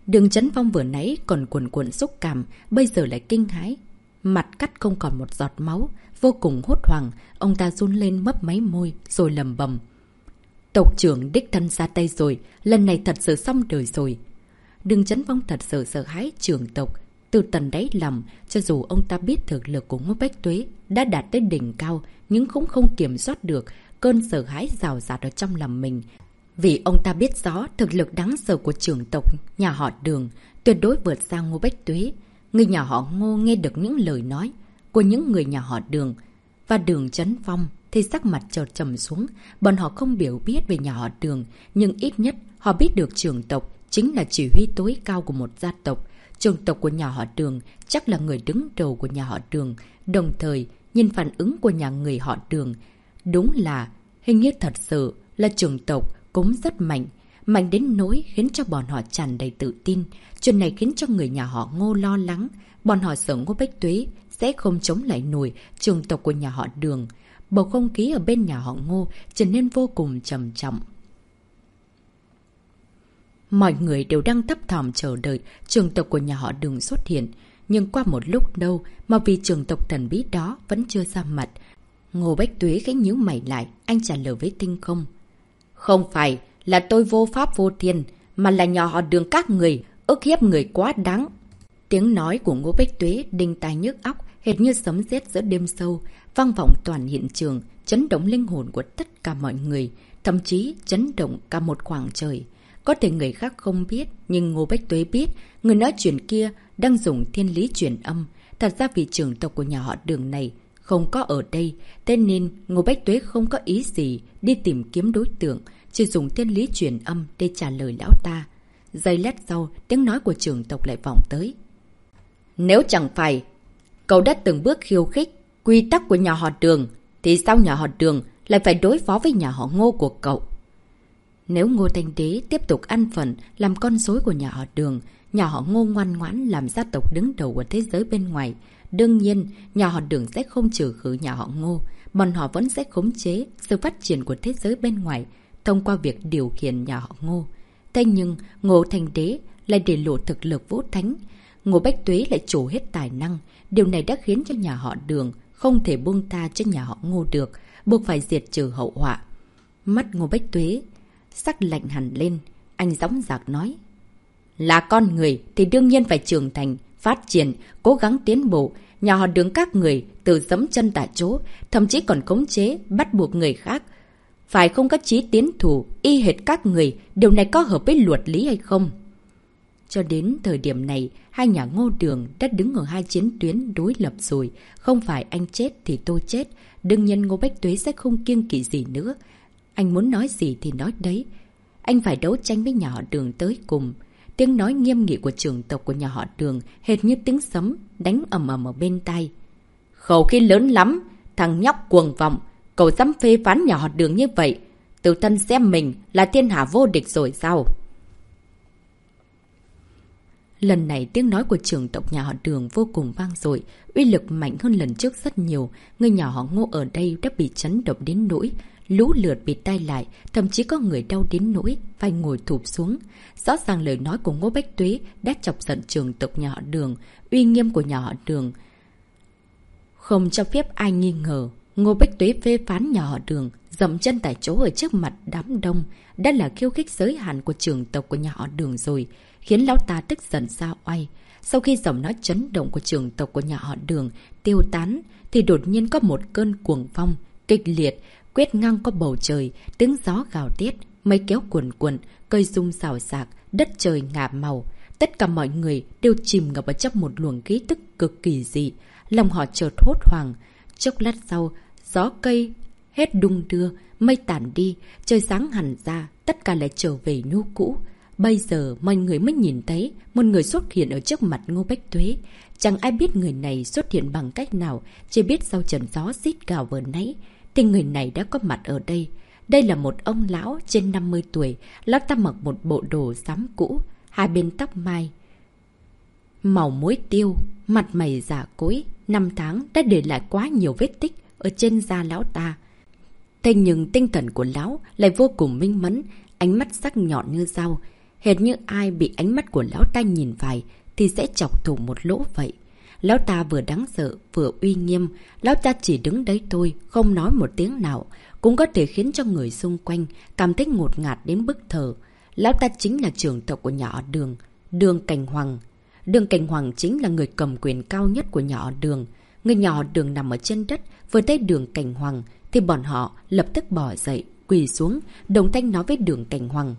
Đường Chấn Phong vừa nãy còn cuồn cuộn xúc cảm, bây giờ lại kinh hãi. Mặt cắt không còn một giọt máu, vô cùng hốt hoảng, ông ta run lên mấp máy môi, rồi lầm bầm. Tộc trưởng đích thân ra tay rồi, lần này thật sự xong đời rồi. Đường Chấn Phong thật sự sợ hãi trưởng tộc. Từ tận đáy lòng, cho dù ông ta biết thực lực của Ngô Bách Tuế đã đạt tới đỉnh cao, nhưng cũng không kiểm soát được cơn sợ hãi rào rạt ở trong lòng mình. Vì ông ta biết rõ thực lực đáng sợ của trưởng tộc nhà họ Đường tuyệt đối vượt xa Ngô Bách Tuế. Người nhà họ Ngô nghe được những lời nói của những người nhà họ Đường và Đường Chấn Phong thì sắc mặt chợt trầm xuống. Bọn họ không hiểu biết về nhà họ Đường, nhưng ít nhất họ biết được trưởng tộc chính là chỉ huy tối cao của một gia tộc. Trưởng tộc của nhà họ Đường chắc là người đứng đầu của nhà họ Đường. Đồng thời, nhìn phản ứng của nhà người họ Đường, đúng là hình như thật sự là trưởng tộc cũng rất mạnh. Mạnh đến nỗi khiến cho bọn họ tràn đầy tự tin. Chuyện này khiến cho người nhà họ Ngô lo lắng. Bọn họ sợ Ngô Bách Tuế sẽ không chống lại nổi trưởng tộc của nhà họ Đường. Bầu không khí ở bên nhà họ Ngô trở nên vô cùng trầm trọng. Mọi người đều đang thấp thỏm chờ đợi trưởng tộc của nhà họ Đường xuất hiện. Nhưng qua một lúc đâu mà vì trưởng tộc thần bí đó vẫn chưa ra mặt. Ngô Bách Tuế khẽ nhíu mày lại, anh trả lời với Tinh Không. Không phải là tôi vô pháp vô thiên, mà là nhà họ Đường các người, ức hiếp người quá đáng. Tiếng nói của Ngô Bách Tuế đinh tai nhức óc, hệt như sấm sét giữa đêm sâu, vang vọng toàn hiện trường, chấn động linh hồn của tất cả mọi người, thậm chí chấn động cả một khoảng trời. Có thể người khác không biết, nhưng Ngô Bách Tuế biết, người nói chuyện kia đang dùng thiên lý truyền âm. Thật ra vì trưởng tộc của nhà họ Đường này không có ở đây, thế nên Ngô Bách Tuế không có ý gì đi tìm kiếm đối tượng, chỉ dùng thiên lý truyền âm để trả lời lão ta. Giây lát sau, tiếng nói của trưởng tộc lại vọng tới. Nếu chẳng phải cậu đã từng bước khiêu khích quy tắc của nhà họ Đường, thì sao nhà họ Đường lại phải đối phó với nhà họ Ngô của cậu? Nếu Ngô Thanh Đế tiếp tục ăn phần làm con rối của nhà họ Đường, nhà họ Ngô ngoan ngoãn làm gia tộc đứng đầu của thế giới bên ngoài, đương nhiên nhà họ Đường sẽ không trừ khử nhà họ Ngô, bọn họ vẫn sẽ khống chế sự phát triển của thế giới bên ngoài thông qua việc điều khiển nhà họ Ngô. Thế nhưng Ngô Thanh Đế lại để lộ thực lực vũ thánh, Ngô Bách Tuế lại trổ hết tài năng. Điều này đã khiến cho nhà họ Đường không thể buông tha cho nhà họ Ngô được, buộc phải diệt trừ hậu họa. Mắt Ngô Bách Tuế sắc lạnh hẳn lên, anh dõng dạc nói. Là con người thì đương nhiên phải trưởng thành, phát triển, cố gắng tiến bộ. Nhà họ Đường các người từ giẫm chân tại chỗ, thậm chí còn khống chế, bắt buộc người khác phải không có chí tiến thủ, y hệt các người. Điều này có hợp với luật lý hay không? Cho đến thời điểm này, hai nhà Ngô Đường đã đứng ở hai chiến tuyến đối lập rồi. Không phải anh chết thì tôi chết. Đương nhiên Ngô Bách Tuế sẽ không kiêng kỵ gì nữa. Anh muốn nói gì thì nói đấy. Anh phải đấu tranh với nhà họ Đường tới cùng. Tiếng nói nghiêm nghị của trưởng tộc của nhà họ Đường hệt như tiếng sấm đánh ầm ầm ở bên tai. Khẩu khí lớn lắm, thằng nhóc cuồng vọng. Cậu dám phê phán nhà họ Đường như vậy, tự thân xem mình là thiên hạ vô địch rồi sao? Lần này tiếng nói của trưởng tộc nhà họ Đường vô cùng vang dội, uy lực mạnh hơn lần trước rất nhiều. Người nhà họ Ngô ở đây đã bị chấn động đến nỗi lũ lượt bị tai lại, thậm chí có người đau đến nỗi phải ngồi thụp xuống. Rõ ràng lời nói của Ngô Bách Tuế đã chọc giận trưởng tộc nhà họ Đường, uy nghiêm của nhà họ Đường không cho phép ai nghi ngờ. Ngô Bách Tuế phê phán nhà họ Đường, dậm chân tại chỗ ở trước mặt đám đông, đã là khiêu khích giới hạn của trưởng tộc của nhà họ Đường rồi, khiến lão ta tức giận ra oai. Sau khi giọng nói chấn động của trưởng tộc của nhà họ Đường tiêu tán, thì đột nhiên có một cơn cuồng phong kịch liệt quét ngang qua bầu trời, tiếng gió gào tiết, mây kéo cuồn cuộn, cây rung xào xạc, đất trời ngả màu. Tất cả mọi người đều chìm ngập ở trong một luồng khí tức cực kỳ dị, lòng họ chợt hốt hoảng. Chốc lát sau, gió cây hết đung đưa, mây tản đi, trời sáng hẳn ra, tất cả lại trở về như cũ. Bây giờ mọi người mới nhìn thấy một người xuất hiện ở trước mặt Ngô Bách Tuế. Chẳng ai biết người này xuất hiện bằng cách nào, chỉ biết sau trận gió xít gào vừa nãy thì người này đã có mặt ở đây. Đây là một ông lão trên năm mươi tuổi, lão ta mặc một bộ đồ xám cũ, hai bên tóc mai màu muối tiêu, mặt mày già cỗi, năm tháng đã để lại quá nhiều vết tích ở trên da lão ta. Thế nhưng tinh thần của lão lại vô cùng minh mẫn, ánh mắt sắc nhọn như dao, hệt như ai bị ánh mắt của lão ta nhìn phải thì sẽ chọc thủng một lỗ vậy. Lão ta vừa đáng sợ, vừa uy nghiêm, lão ta chỉ đứng đấy thôi, không nói một tiếng nào, cũng có thể khiến cho người xung quanh cảm thấy ngột ngạt đến bức thở. Lão ta chính là trưởng tộc của nhà họ Đường, Đường Cảnh Hoàng. Đường Cảnh Hoàng chính là người cầm quyền cao nhất của nhà họ Đường. Người nhà họ Đường nằm ở trên đất, vừa thấy Đường Cảnh Hoàng thì bọn họ lập tức bỏ dậy, quỳ xuống, đồng thanh nói với Đường Cảnh Hoàng: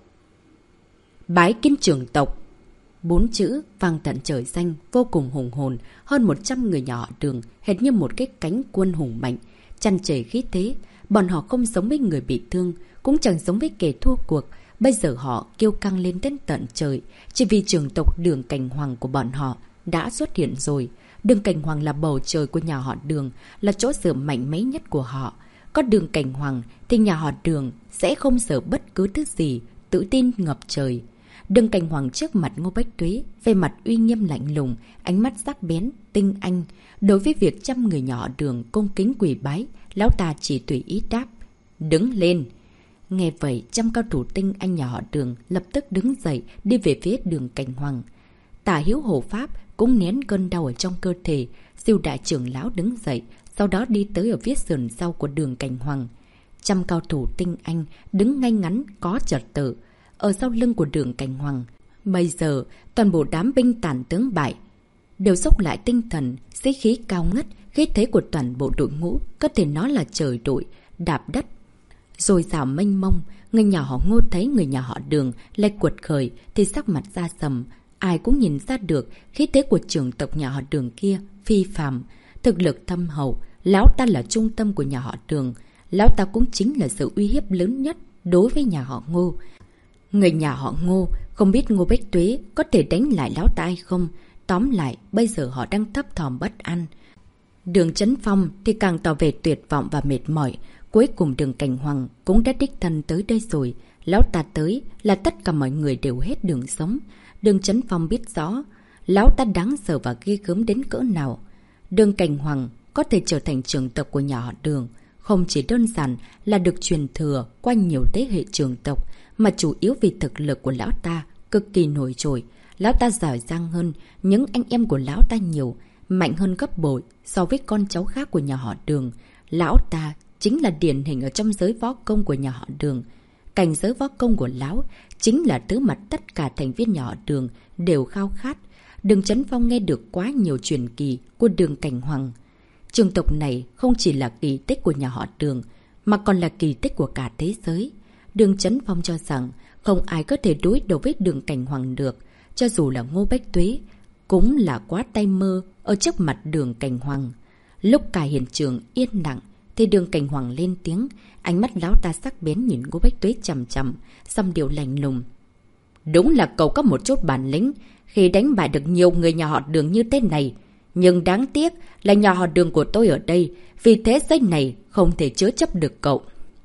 Bái kiến trưởng tộc. Bốn chữ vang tận trời xanh, vô cùng hùng hồn, hơn một trăm người nhà họ Đường, hệt như một cái cánh quân hùng mạnh, tràn trề khí thế. Bọn họ không giống với người bị thương, cũng chẳng giống với kẻ thua cuộc. Bây giờ họ kêu căng lên đến tận trời, chỉ vì trưởng tộc Đường Cảnh Hoàng của bọn họ đã xuất hiện rồi. Đường Cảnh Hoàng là bầu trời của nhà họ Đường, là chỗ dựa mạnh mẽ nhất của họ. Có Đường Cảnh Hoàng thì nhà họ Đường sẽ không sợ bất cứ thứ gì, tự tin ngập trời. Đường Cảnh Hoàng trước mặt Ngô Bách Tuế, về mặt uy nghiêm lạnh lùng, ánh mắt sắc bén, tinh anh. Đối với việc trăm người nhỏ Đường cung kính quỳ bái, lão ta chỉ tùy ý đáp: Đứng lên. Nghe vậy, trăm cao thủ tinh anh nhà họ Đường lập tức đứng dậy, đi về phía Đường Cảnh Hoàng. Tả Hiếu hộ pháp cũng nén cơn đau ở trong cơ thể, Siêu đại trưởng lão đứng dậy, sau đó đi tới ở phía sườn sau của Đường Cảnh Hoàng. Trăm cao thủ tinh anh đứng ngay ngắn có trật tự ở sau lưng của Đường Cảnh Hoàng. Bây giờ, toàn bộ đám binh tàn tướng bại đều dốc lại tinh thần, sĩ khí cao ngất, khí thế của toàn bộ đội ngũ có thể nói là trời đội đạp đất rồi rào mênh mông. Người nhà họ Ngô thấy người nhà họ Đường lại quật khởi thì sắc mặt ra sầm. Ai cũng nhìn ra được khí thế của trưởng tộc nhà họ Đường kia phi phàm, thực lực thâm hậu. Lão ta là trung tâm của nhà họ Đường, lão ta cũng chính là sự uy hiếp lớn nhất đối với nhà họ Ngô. Người nhà họ Ngô không biết Ngô Bách Tuế có thể đánh lại lão ta hay không. Tóm lại, bây giờ họ đang thấp thỏm bất an. Đường Chấn Phong thì càng tỏ vẻ tuyệt vọng và mệt mỏi. Cuối cùng Đường Cảnh Hoàng cũng đã đích thân tới đây rồi. Lão ta tới là tất cả mọi người đều hết đường sống. Đường Chấn Phong biết rõ lão ta đáng sợ và ghê gớm đến cỡ nào. Đường Cảnh Hoàng có thể trở thành trưởng tộc của nhà họ Đường, không chỉ đơn giản là được truyền thừa qua nhiều thế hệ trưởng tộc, mà chủ yếu vì thực lực của lão ta cực kỳ nổi trội. Lão ta giỏi giang hơn những anh em của lão ta nhiều, mạnh hơn gấp bội so với con cháu khác của nhà họ Đường. Lão ta chính là điển hình ở trong giới võ công của nhà họ Đường. Cảnh giới võ công của lão chính là thứ mà tất cả thành viên nhà họ Đường đều khao khát. Đường Chấn Phong nghe được quá nhiều truyền kỳ của Đường Cảnh Hoàng. Trường tộc này không chỉ là kỳ tích của nhà họ Đường, mà còn là kỳ tích của cả thế giới. Đường Chấn Phong cho rằng không ai có thể đối đầu với Đường Cảnh Hoàng được. Cho dù là Ngô Bách Tuế, cũng là quá tay mơ ở trước mặt Đường Cảnh Hoàng. Lúc cả hiện trường yên lặng, thì Đường Cảnh Hoàng lên tiếng, ánh mắt lão ta sắc bén nhìn Ngô Bách Tuế chằm chằm, xong điệu lạnh lùng. Đúng là cậu có một chút bản lĩnh khi đánh bại được nhiều người nhà họ Đường như thế này. Nhưng đáng tiếc là nhà họ Đường của tôi ở đây, vì thế giây này không thể chứa chấp được cậu.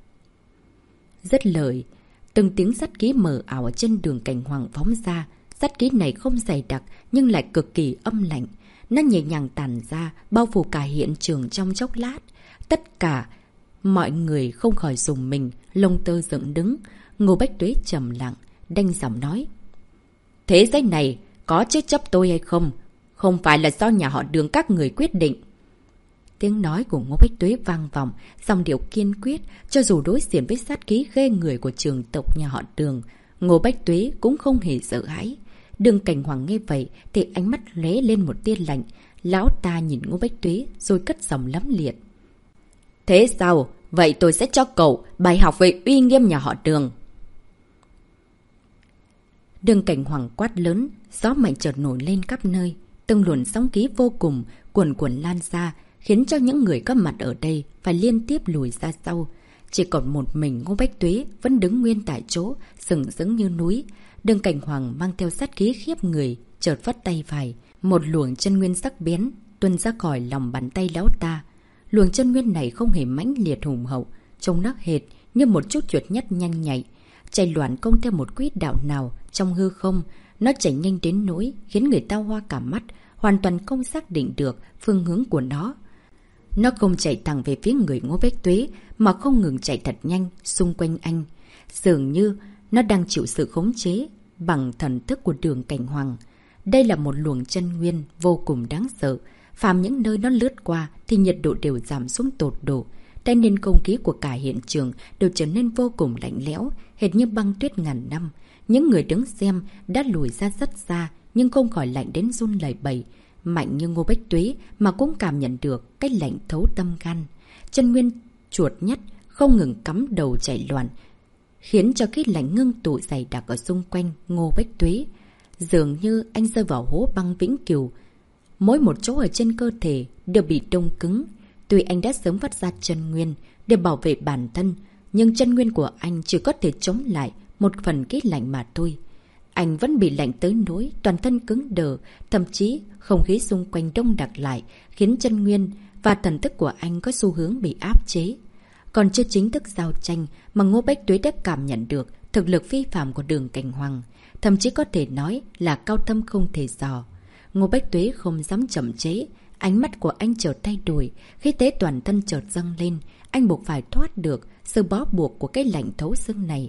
Dứt lời, từng tiếng sắt ký mờ ảo ở trên Đường Cảnh Hoàng phóng ra. Sắt ký này không dày đặc nhưng lại cực kỳ âm lạnh. Nó nhẹ nhàng tàn ra, bao phủ cả hiện trường trong chốc lát. Tất cả mọi người không khỏi rùng mình, lông tơ dựng đứng. Ngô Bách Tuế trầm lặng, đanh giọng nói. Thế giây này có chứa chấp tôi hay không? Không phải là do nhà họ Đường các người quyết định. Tiếng nói của Ngô Bách Tuế vang vọng, dòng điệu kiên quyết. Cho dù đối diện với sát khí ghê người của trường tộc nhà họ Đường, Ngô Bách Tuế cũng không hề sợ hãi. Đường Cảnh Hoàng nghe vậy thì ánh mắt lóe lên một tia lạnh. Lão ta nhìn Ngô Bách Tuế rồi cất giọng lắm liệt. Thế sao? Vậy tôi sẽ cho cậu bài học về uy nghiêm nhà họ Đường. Đường Cảnh Hoàng quát lớn, gió mạnh chợt nổi lên khắp nơi. Từng luồng sóng khí vô cùng cuồn cuộn lan ra, khiến cho những người có mặt ở đây phải liên tiếp lùi ra sau. Chỉ còn một mình Ngô Bách Tuế vẫn đứng nguyên tại chỗ, sừng sững như núi. Đường Cảnh Hoàng mang theo sát khí khiếp người, chợt vắt tay phải. Một luồng chân nguyên sắc bén tuôn ra khỏi lòng bàn tay lão ta. Luồng chân nguyên này không hề mãnh liệt hùng hậu, trông nó hệt như một chút chuột nhất nhanh nhạy, chạy loạn công theo một quỹ đạo nào trong hư không. Nó chạy nhanh đến nỗi khiến người ta hoa cả mắt, hoàn toàn không xác định được phương hướng của nó. Nó không chạy thẳng về phía người Ngô Bách Tuế, mà không ngừng chạy thật nhanh xung quanh anh. Dường như nó đang chịu sự khống chế bằng thần thức của Đường Cảnh Hoàng. Đây là một luồng chân nguyên vô cùng đáng sợ. Phàm những nơi nó lướt qua thì nhiệt độ đều giảm xuống tột độ. Thế nên không khí của cả hiện trường đều trở nên vô cùng lạnh lẽo, hệt như băng tuyết ngàn năm. Những người đứng xem đã lùi ra rất xa, nhưng không khỏi lạnh đến run lẩy bẩy. Mạnh như Ngô Bách Tuế mà cũng cảm nhận được cái lạnh thấu tâm gan. Chân nguyên chuột nhất không ngừng cắm đầu chạy loạn, khiến cho cái lạnh ngưng tụ dày đặc ở xung quanh Ngô Bách Tuế. Dường như anh rơi vào hố băng vĩnh cửu. Mỗi một chỗ ở trên cơ thể đều bị đông cứng. Tuy anh đã sớm phát ra chân nguyên để bảo vệ bản thân, nhưng chân nguyên của anh chỉ có thể chống lại một phần cái lạnh mà thôi. Anh vẫn bị lạnh tới nỗi toàn thân cứng đờ, thậm chí không khí xung quanh đông đặc lại, khiến chân nguyên và thần thức của anh có xu hướng bị áp chế. Còn chưa chính thức giao tranh mà Ngô Bách Tuế đã cảm nhận được thực lực phi phàm của Đường Cảnh Hoàng, thậm chí có thể nói là cao thâm không thể dò. Ngô Bách Tuế không dám chậm chế, ánh mắt của anh chợt thay đổi, khí thế toàn thân chợt dâng lên, anh buộc phải thoát được sự bó buộc của cái lạnh thấu xương này.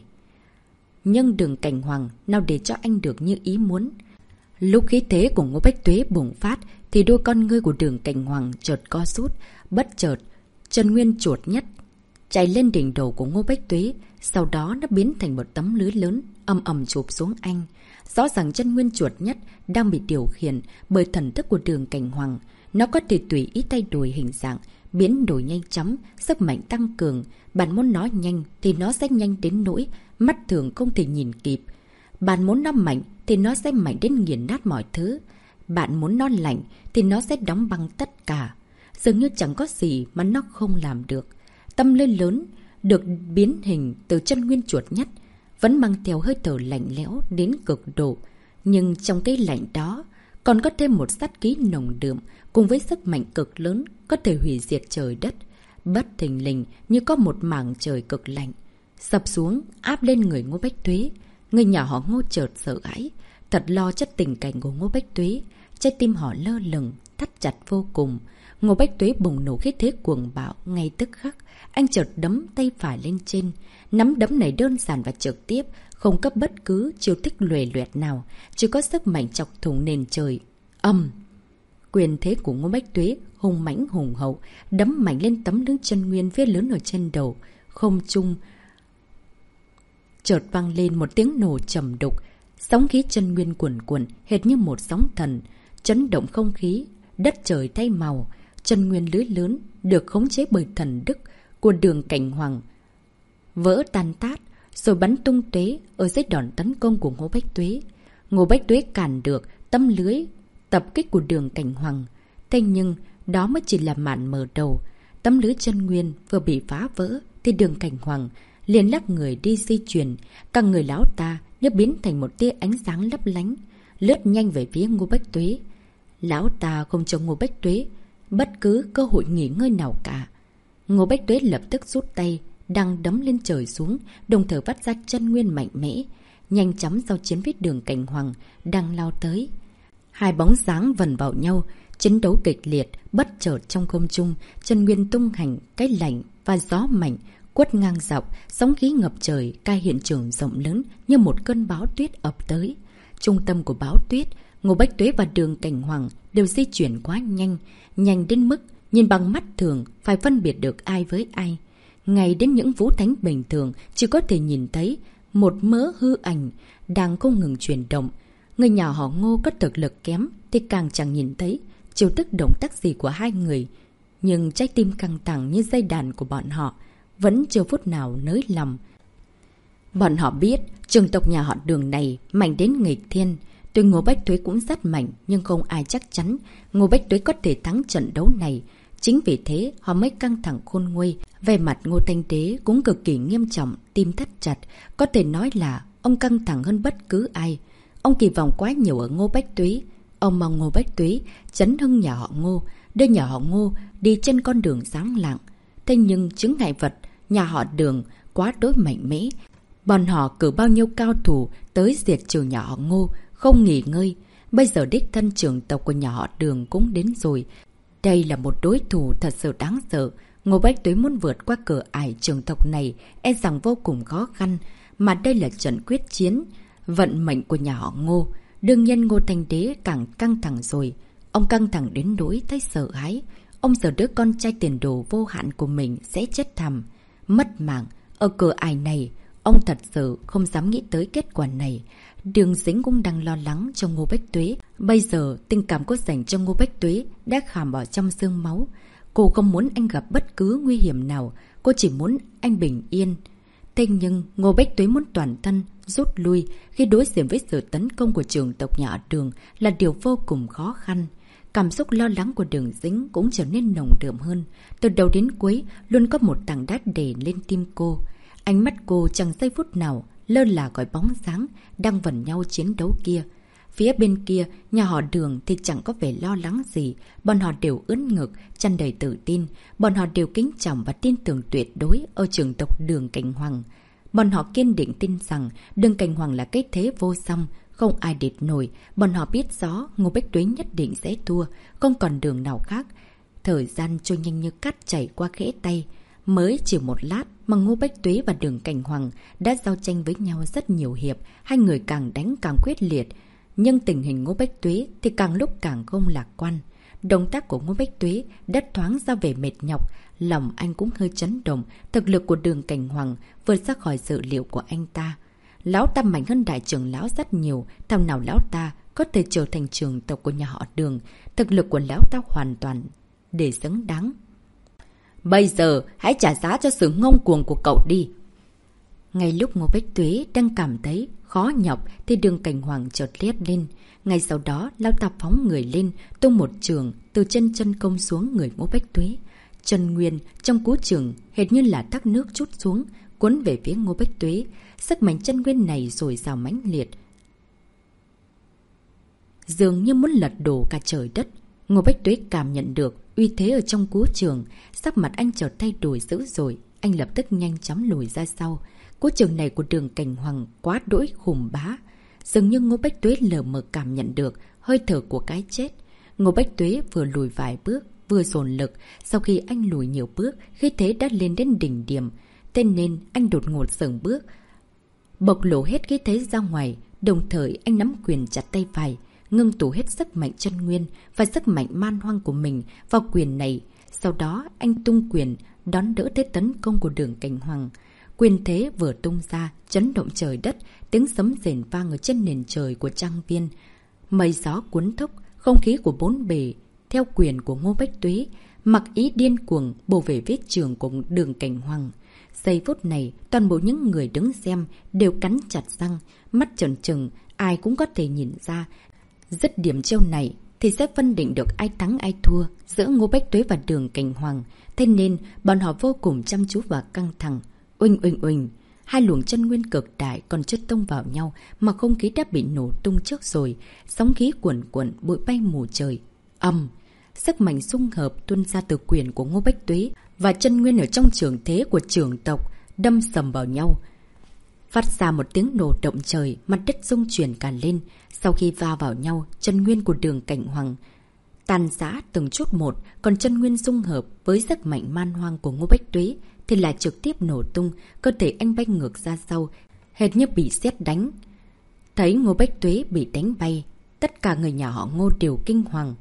Nhưng Đường Cảnh Hoàng nào để cho anh được như ý muốn. Lúc khí thế của Ngô Bách Tuế bùng phát thì đôi con ngươi của Đường Cảnh Hoàng chợt co rút, bất chợt chân nguyên chuột nhất chạy lên đỉnh đầu của Ngô Bách Tuế, sau đó nó biến thành một tấm lưới lớn ầm ầm chụp xuống anh. Rõ ràng chân nguyên chuột nhất đang bị điều khiển bởi thần thức của Đường Cảnh Hoàng. Nó có thể tùy ý thay đổi hình dạng, biến đổi nhanh chóng, sức mạnh tăng cường. Bạn muốn nó nhanh thì nó sẽ nhanh đến nỗi mắt thường không thể nhìn kịp. Bạn muốn nó mạnh thì nó sẽ mạnh đến nghiền nát mọi thứ. Bạn muốn nó lạnh thì nó sẽ đóng băng tất cả. Dường như chẳng có gì mà nó không làm được. Tâm lưới lớn được biến hình từ chân nguyên chuột nhất vẫn mang theo hơi thở lạnh lẽo đến cực độ. Nhưng trong cái lạnh đó còn có thêm một sát khí nồng đượm cùng với sức mạnh cực lớn có thể hủy diệt trời đất. Bất thình lình như có một mảng trời cực lạnh sập xuống áp lên người Ngô Bách Tuế. Người nhỏ họ Ngô chợt sợ hãi, thật lo cho tình cảnh của Ngô Bách Tuế. Trái tim họ lơ lửng, thắt chặt vô cùng. Ngô Bách Tuế bùng nổ khí thế cuồng bạo ngay tức khắc. Anh chợt đấm tay phải lên trên. Nắm đấm này đơn giản và trực tiếp, không cấp bất cứ chiêu thức lòe loẹt nào, chỉ có sức mạnh chọc thủng nền trời. Âm! Quyền thế của Ngô Bách Tuế hùng mãnh hùng hậu, đấm mạnh lên tấm lưng chân nguyên phía lớn ở trên đầu. Không trung chợt vang lên một tiếng nổ trầm đục, sóng khí chân nguyên cuồn cuộn hệt như một sóng thần, chấn động không khí, đất trời thay màu. Chân nguyên lưới lớn được khống chế bởi thần đức của Đường Cảnh Hoàng vỡ tan tát, rồi bắn tung tóe ở dưới đòn tấn công của Ngô Bách Tuế. Ngô Bách Tuế cản được tấm lưới tập kích của Đường Cảnh Hoàng. Thế nhưng đó mới chỉ là màn mở đầu. Tấm lưới chân nguyên vừa bị phá vỡ thì Đường Cảnh Hoàng liền lắc người đi di chuyển. Cả người lão ta như biến thành một tia ánh sáng lấp lánh, lướt nhanh về phía Ngô Bách Tuế. Lão ta không cho Ngô Bách Tuế bất cứ cơ hội nghỉ ngơi nào cả. Ngô Bách Tuế lập tức rút tay, đang đấm lên trời xuống, đồng thời phát ra chân nguyên mạnh mẽ, nhanh chóng giao chiến với Đường Cảnh Hoàng đang lao tới. Hai bóng dáng vần vào nhau, chiến đấu kịch liệt, bất chợt trong không trung, chân nguyên tung hành, cái lạnh và gió mạnh quất ngang dọc, sóng khí ngập trời, cai hiện trường rộng lớn như một cơn bão tuyết ập tới. Trung tâm của bão tuyết, Ngô Bách Tuế và Đường Cảnh Hoàng đều di chuyển quá nhanh, nhanh đến mức nhìn bằng mắt thường phải phân biệt được ai với ai. Ngay đến những vũ thánh bình thường chỉ có thể nhìn thấy một mớ hư ảnh đang không ngừng chuyển động. Người nhỏ họ Ngô có thực lực kém thì càng chẳng nhìn thấy chiêu thức động tác gì của hai người. Nhưng trái tim căng thẳng như dây đàn của bọn họ vẫn chưa phút nào nới lòng. Bọn họ biết trường tộc nhà họ Đường này mạnh đến nghịch thiên. Tuy Ngô Bách Tuế cũng rất mạnh, nhưng không ai chắc chắn Ngô Bách Tuế có thể thắng trận đấu này. Chính vì thế họ mới căng thẳng khôn nguôi. Về mặt Ngô Thanh Đế cũng cực kỳ nghiêm trọng, tim thắt chặt. Có thể nói là ông căng thẳng hơn bất cứ ai. Ông kỳ vọng quá nhiều ở Ngô Bách Tuế. Ông mong Ngô Bách Tuế chấn hưng nhà họ Ngô, đưa nhà họ Ngô đi trên con đường sáng lạng. Thế nhưng chứng ngại vật nhà họ Đường quá đối mạnh mẽ. Bọn họ cử bao nhiêu cao thủ tới diệt trừ nhà họ Ngô, không nghỉ ngơi. Bây giờ đích thân trưởng tộc của nhà họ Đường cũng đến rồi. Đây là một đối thủ thật sự đáng sợ. Ngô Bách Tuế muốn vượt qua cửa ải trưởng tộc này e rằng vô cùng khó khăn. Mà đây là trận quyết chiến Vận mệnh của nhà họ Ngô. Đương nhiên Ngô Thanh Đế càng căng thẳng rồi. Ông căng thẳng đến nỗi thấy sợ hãi. Ông sợ đứa con trai tiền đồ vô hạn của mình sẽ chết thầm, mất mạng. Ở cửa ải này, ông thật sự không dám nghĩ tới kết quả này. Đường Dĩnh cũng đang lo lắng cho Ngô Bách Tuế. Bây giờ, tình cảm cô dành cho Ngô Bách Tuế đã khảm vào trong xương máu. Cô không muốn anh gặp bất cứ nguy hiểm nào. Cô chỉ muốn anh bình yên. Thế nhưng, Ngô Bách Tuế muốn toàn thân rút lui khi đối diện với sự tấn công của trưởng tộc nhà họ Đường là điều vô cùng khó khăn. Cảm xúc lo lắng của Đường Dĩnh cũng trở nên nồng đượm hơn. Từ đầu đến cuối, luôn có một tảng đá đè lên tim cô. Ánh mắt cô chẳng giây phút nào lơ là gọi bóng dáng đang vần nhau chiến đấu kia. Phía bên kia, nhà họ Đường thì chẳng có vẻ lo lắng gì. Bọn họ đều ưỡn ngực, tràn đầy tự tin. Bọn họ đều kính trọng và tin tưởng tuyệt đối ở trưởng tộc Đường Cảnh Hoàng. Bọn họ kiên định tin rằng Đường Cảnh Hoàng là cái thế vô song, không ai địch nổi. Bọn họ biết rõ Ngô Bách Tuế nhất định sẽ thua, không còn đường nào khác. Thời gian trôi nhanh như cát chảy qua khẽ tay. Mới chỉ một lát mà Ngô Bách Tuế và Đường Cảnh Hoàng đã giao tranh với nhau rất nhiều hiệp. Hai người càng đánh càng quyết liệt. Nhưng tình hình Ngô Bách Tuế thì càng lúc càng không lạc quan. Động tác của Ngô Bách Tuế đã thoáng ra vẻ mệt nhọc. Lòng anh cũng hơi chấn động. Thực lực của Đường Cảnh Hoàng vượt ra khỏi dự liệu của anh ta. Lão ta mạnh hơn đại trưởng lão rất nhiều. Thảo nào lão ta có thể trở thành trưởng tộc của nhà họ Đường. Thực lực của lão ta hoàn toàn để xứng đáng. Bây giờ hãy trả giá cho sự ngông cuồng của cậu đi. Ngay lúc Ngô Bách Tuế đang cảm thấy khó nhọc thì Đường Cảnh Hoàng chợt liếc lên. Ngay sau đó lão ta phóng người lên, tung một trường từ chân chân công xuống người Ngô Bách Tuế. Chân nguyên trong cú trường hệt như là thác nước trút xuống, cuốn về phía Ngô Bách Tuế. Sức mạnh chân nguyên này dồi dào mãnh liệt, dường như muốn lật đổ cả trời đất. Ngô Bách Tuế cảm nhận được uy thế ở trong cú trường, sắc mặt anh chợt thay đổi dữ dội. Anh lập tức nhanh chóng lùi ra sau. Cú trường này của Đường Cảnh Hoàng quá đỗi khủng bá. Dường như Ngô Bách Tuế lờ mờ cảm nhận được hơi thở của cái chết. Ngô Bách Tuế vừa lùi vài bước, vừa dồn lực. Sau khi anh lùi nhiều bước, khí thế đã lên đến đỉnh điểm. Thế nên anh đột ngột dừng bước, bộc lộ hết khí thế ra ngoài. Đồng thời anh nắm quyền chặt tay phải, ngưng tụ hết sức mạnh chân nguyên và sức mạnh man hoang của mình vào quyền này. Sau đó anh tung quyền đón đỡ thế tấn công của Đường Cảnh Hoàng. Quyền thế vừa tung ra, chấn động trời đất, tiếng sấm rền vang ở trên nền trời của trang viên. Mây gió cuốn thốc, không khí của bốn bề theo quyền của Ngô Bách Tuế, mặc ý điên cuồng bổ về vết trường của Đường Cảnh Hoàng. Giây phút này, toàn bộ những người đứng xem đều cắn chặt răng, mắt trợn trừng, ai cũng có thể nhìn ra. Dứt điểm chiêu này thì sẽ phân định được ai thắng ai thua giữa Ngô Bách Tuế và Đường Cảnh Hoàng. Thế nên bọn họ vô cùng chăm chú và căng thẳng. Uỳnh uỳnh uỳnh, hai luồng chân nguyên cực đại còn chưa tông vào nhau mà không khí đã bị nổ tung trước rồi. Sóng khí cuồn cuộn, bụi bay mù trời. Ầm, sức mạnh xung hợp tuôn ra từ quyền của Ngô Bách Tuế và chân nguyên ở trong trường thế của trưởng tộc đâm sầm vào nhau, phát ra một tiếng nổ động trời, mặt đất rung chuyển cả lên. Sau khi va vào nhau, chân nguyên của Đường Cảnh Hoàng tan rã từng chút một, còn chân nguyên dung hợp với sức mạnh man hoang của Ngô Bách Tuế thì lại trực tiếp nổ tung. Cơ thể anh bay ngược ra sau, hệt như bị sét đánh. Thấy Ngô Bách Tuế bị đánh bay, tất cả người nhà họ Ngô đều kinh hoàng.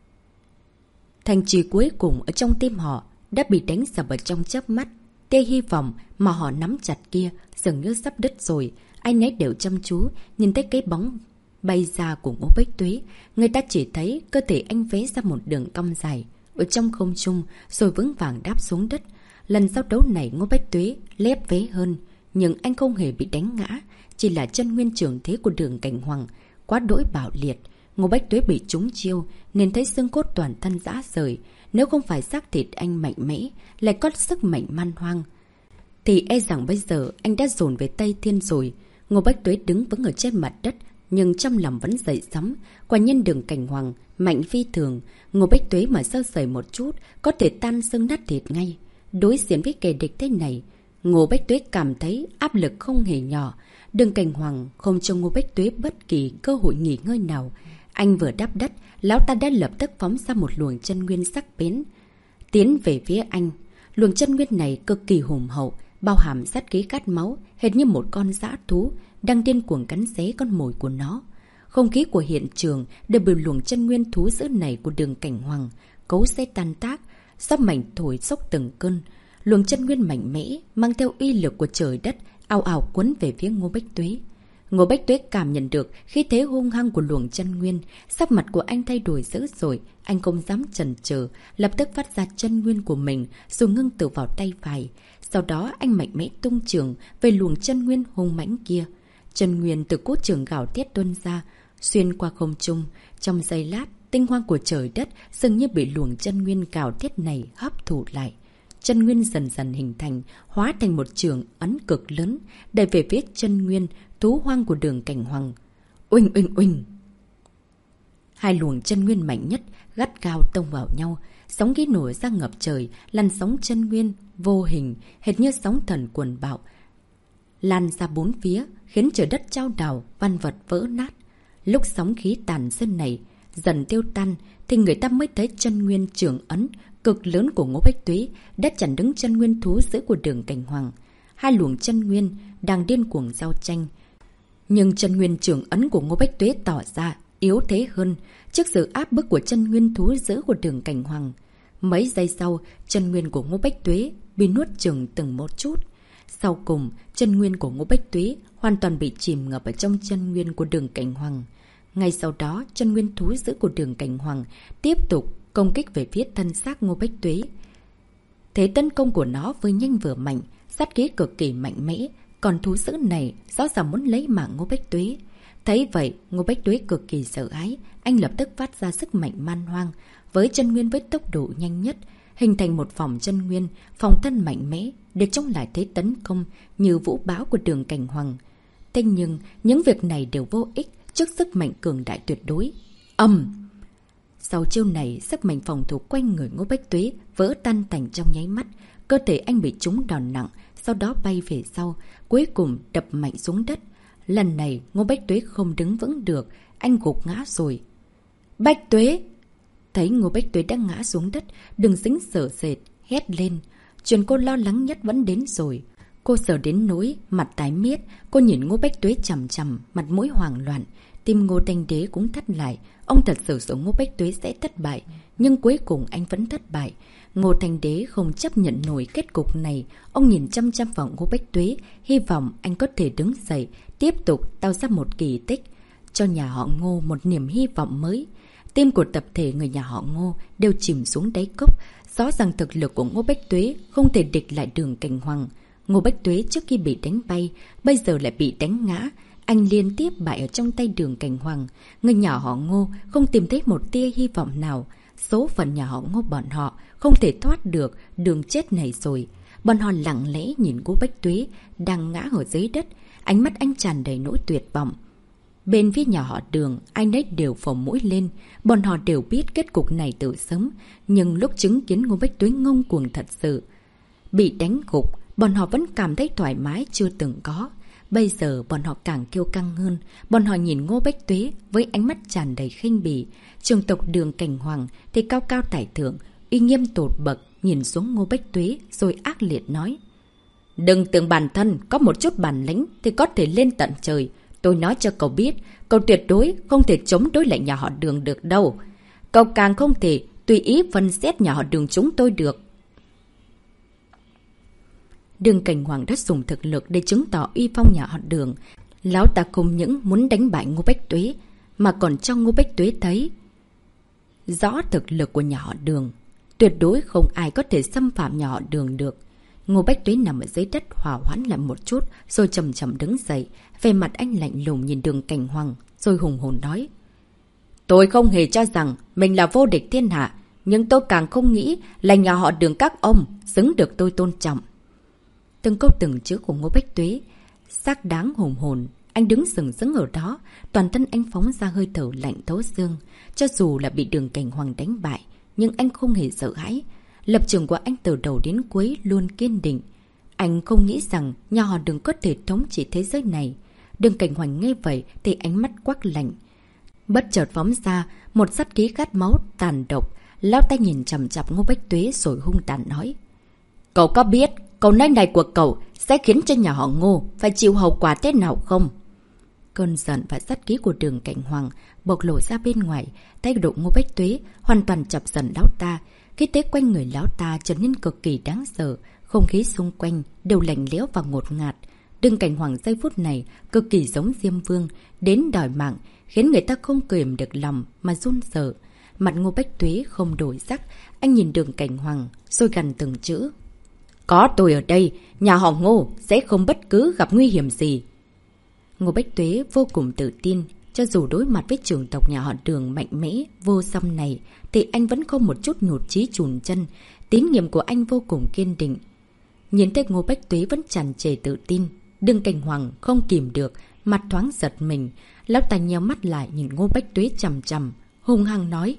Thành trì cuối cùng ở trong tim họ đã bị đánh sập ở trong chớp mắt. Tia hy vọng mà họ nắm chặt kia dường như sắp đứt rồi. Ai nấy đều chăm chú nhìn thấy cái bóng bay ra của Ngô Bách Tuế. Người ta chỉ thấy cơ thể anh vẽ ra một đường cong dài ở trong không trung rồi vững vàng đáp xuống đất. Lần giao đấu này Ngô Bách Tuế lép vế hơn, nhưng anh không hề bị đánh ngã. Chỉ là chân nguyên trường thế của Đường Cảnh Hoàng quá đỗi bạo liệt. Ngô Bách Tuế bị trúng chiêu nên thấy xương cốt toàn thân rã rời. Nếu không phải xác thịt anh mạnh mẽ, lại có sức mạnh man hoang, thì e rằng bây giờ anh đã dồn về Tây Thiên rồi. Ngô Bách Tuế đứng vững ở trên mặt đất, nhưng trong lòng vẫn dậy sóng. Quả nhân Đường Cảnh Hoàng mạnh phi thường. Ngô Bách Tuế mà sơ sẩy một chút có thể tan xương nát thịt ngay. Đối diện với kẻ địch thế này, Ngô Bách Tuế cảm thấy áp lực không hề nhỏ. Đường Cảnh Hoàng không cho Ngô Bách Tuế bất kỳ cơ hội nghỉ ngơi nào. Anh vừa đáp đất, lão ta đã lập tức phóng ra một luồng chân nguyên sắc bén tiến về phía anh. Luồng chân nguyên này cực kỳ hùng hậu, bao hàm sát khí khát máu, hệt như một con dã thú đang điên cuồng cắn xé con mồi của nó. Không khí của hiện trường đều bị luồng chân nguyên thú dữ này của Đường Cảnh Hoàng cấu xé tan tác, gió mạnh thổi xốc từng cơn. Luồng chân nguyên mạnh mẽ mang theo uy lực của trời đất ào ào cuốn về phía Ngô Bách Tuế. Ngô Bách Tuế cảm nhận được khí thế hung hăng của luồng chân nguyên, sắc mặt của anh thay đổi dữ dội, anh không dám chần chừ, lập tức phát ra chân nguyên của mình rồi ngưng tụ vào tay phải. Sau đó anh mạnh mẽ tung trường về luồng chân nguyên hung mãnh kia. Chân nguyên từ cốt trường gào thét tuôn ra, xuyên qua không trung. Trong giây lát, tinh hoa của trời đất dường như bị luồng chân nguyên gào thét này hấp thụ lại. Chân nguyên dần dần hình thành, hóa thành một trường ấn cực lớn, đẩy về phía chân nguyên thú hoang của Đường Cảnh Hoàng. Uỳnh uỳnh uỳnh! Hai luồng chân nguyên mạnh nhất gắt gao tông vào nhau, sóng khí nổi ra ngập trời, làn sóng chân nguyên vô hình hệt như sóng thần cuồn bạo lan ra bốn phía, khiến trời đất chao đảo, văn vật vỡ nát. Lúc sóng khí tàn sơn này dần tiêu tan thì người ta mới thấy chân nguyên trường ấn cực lớn của Ngô Bách Tuế đã chặn đứng chân nguyên thú dữ của Đường Cảnh Hoàng. Hai luồng chân nguyên đang điên cuồng giao tranh, nhưng chân nguyên trường ấn của Ngô Bách Tuế tỏ ra yếu thế hơn trước sự áp bức của chân nguyên thú dữ của Đường Cảnh Hoàng. Mấy giây sau, chân nguyên của Ngô Bách Tuế bị nuốt chửng từng một chút. Sau cùng, chân nguyên của Ngô Bách Tuế hoàn toàn bị chìm ngập ở trong chân nguyên của Đường Cảnh Hoàng. Ngay sau đó, chân nguyên thú dữ của Đường Cảnh Hoàng tiếp tục công kích về phía thân xác Ngô Bách Tuế. Thế tấn công của nó vừa nhanh vừa mạnh, sát khí cực kỳ mạnh mẽ, còn thú dữ này rõ ràng muốn lấy mạng Ngô Bách Tuế. Thấy vậy, Ngô Bách Tuế cực kỳ sợ hãi, anh lập tức phát ra sức mạnh man hoang, với chân nguyên với tốc độ nhanh nhất, hình thành một vòng chân nguyên, phòng thân mạnh mẽ để chống lại thế tấn công như vũ bão của Đường Cảnh Hoàng. Thế nhưng, những việc này đều vô ích trước sức mạnh cường đại tuyệt đối. Ầm! Sau chiêu này, sức mạnh phòng thủ quanh người Ngô Bách Tuế vỡ tan tành trong nháy mắt, cơ thể anh bị trúng đòn nặng, sau đó bay về sau, cuối cùng đập mạnh xuống đất. Lần này, Ngô Bách Tuế không đứng vững được, anh gục ngã rồi. Bách Tuế! Thấy Ngô Bách Tuế đã ngã xuống đất, Đường Sính sợ sệt, hét lên. Chuyện cô lo lắng nhất vẫn đến rồi. Cô sợ đến nỗi, mặt tái miết, cô nhìn Ngô Bách Tuế chằm chằm, mặt mũi hoảng loạn. Tim Ngô Thanh Đế cũng thắt lại, ông thật sự sợ Ngô Bách Tuế sẽ thất bại, nhưng cuối cùng anh vẫn thất bại. Ngô Thanh Đế không chấp nhận nổi kết cục này, ông nhìn chăm chăm vào Ngô Bách Tuế, hy vọng anh có thể đứng dậy, tiếp tục tạo ra một kỳ tích, cho nhà họ Ngô một niềm hy vọng mới. Tim của tập thể người nhà họ Ngô đều chìm xuống đáy cốc, rõ ràng thực lực của Ngô Bách Tuế không thể địch lại Đường Cảnh Hoàng. Ngô Bách Tuế trước khi bị đánh bay, bây giờ lại bị đánh ngã. Anh liên tiếp bại ở trong tay Đường Cảnh Hoàng. Người nhà họ Ngô không tìm thấy một tia hy vọng nào. Số phận nhà họ Ngô bọn họ không thể thoát được đường chết này rồi. Bọn họ lặng lẽ nhìn Ngô Bách Tuế đang ngã ở dưới đất. Ánh mắt anh tràn đầy nỗi tuyệt vọng. Bên phía nhà họ Đường, ai nấy đều phồng mũi lên. Bọn họ đều biết kết cục này từ sớm. Nhưng lúc chứng kiến Ngô Bách Tuế ngông cuồng thật sự, bị đánh gục, bọn họ vẫn cảm thấy thoải mái chưa từng có. Bây giờ bọn họ càng kiêu căng hơn. Bọn họ nhìn Ngô Bách Tuế với ánh mắt tràn đầy khinh bỉ. Trường tộc Đường Cảnh Hoàng thì cao cao tại thượng, uy nghiêm tột bậc, nhìn xuống Ngô Bách Tuế rồi ác liệt nói: Đừng tưởng bản thân có một chút bản lĩnh thì có thể lên tận trời. Tôi nói cho cậu biết, cậu tuyệt đối không thể chống đối lại nhà họ Đường được đâu. Cậu càng không thể tùy ý phân xét nhà họ Đường chúng tôi được. Đường Cảnh Hoàng đã dùng thực lực để chứng tỏ uy phong nhà họ Đường. Lão ta không những muốn đánh bại Ngô Bách Tuế, mà còn cho Ngô Bách Tuế thấy rõ thực lực của nhà họ Đường. Tuyệt đối không ai có thể xâm phạm nhà họ Đường được. Ngô Bách Tuế nằm ở dưới đất hòa hoãn lại một chút, rồi chậm chậm đứng dậy. Về mặt anh lạnh lùng nhìn Đường Cảnh Hoàng, rồi hùng hồn nói: Tôi không hề cho rằng mình là vô địch thiên hạ, nhưng tôi càng không nghĩ là nhà họ Đường các ông xứng được tôi tôn trọng. Từng câu từng chữ của Ngô Bách Tuế xác đáng hùng hồn. Anh đứng sừng sững ở đó, toàn thân anh phóng ra hơi thở lạnh thấu xương. Cho dù là bị Đường Cảnh Hoàng đánh bại, nhưng anh không hề sợ hãi. Lập trường của anh từ đầu đến cuối luôn kiên định. Anh không nghĩ rằng nhà họ Đường có thể thống trị thế giới này. Đường Cảnh Hoàng nghe vậy thì ánh mắt quắc lạnh, bất chợt phóng ra một sát khí khát máu tàn độc. Lão ta nhìn chằm chằm Ngô Bách Tuế rồi hung tàn nói: Cậu có biết câu nói này của cậu sẽ khiến cho nhà họ Ngô phải chịu hậu quả thế nào không? Cơn giận và sát khí của Đường Cảnh Hoàng bộc lộ ra bên ngoài, thái độ Ngô Bách Tuế hoàn toàn chọc giận lão ta. Khí thế quanh người lão ta trở nên cực kỳ đáng sợ, không khí xung quanh đều lạnh lẽo và ngột ngạt. Đường Cảnh Hoàng giây phút này cực kỳ giống Diêm Vương, đến đòi mạng, khiến người ta không kiềm được lòng mà run sợ. Mặt Ngô Bách Tuế không đổi sắc, anh nhìn Đường Cảnh Hoàng rồi gằn từng chữ. Có tôi ở đây, nhà họ Ngô sẽ không bất cứ gặp nguy hiểm gì. Ngô Bách Tuế vô cùng tự tin, cho dù đối mặt với trưởng tộc nhà họ Đường mạnh mẽ, vô song này, thì anh vẫn không một chút nhụt chí chùn chân, tín nhiệm của anh vô cùng kiên định. Nhìn thấy Ngô Bách Tuế vẫn tràn trề tự tin, Đường Cảnh Hoàng không kìm được, mặt thoáng giật mình. Lão ta nheo mắt lại nhìn Ngô Bách Tuế chằm chằm, hung hăng nói.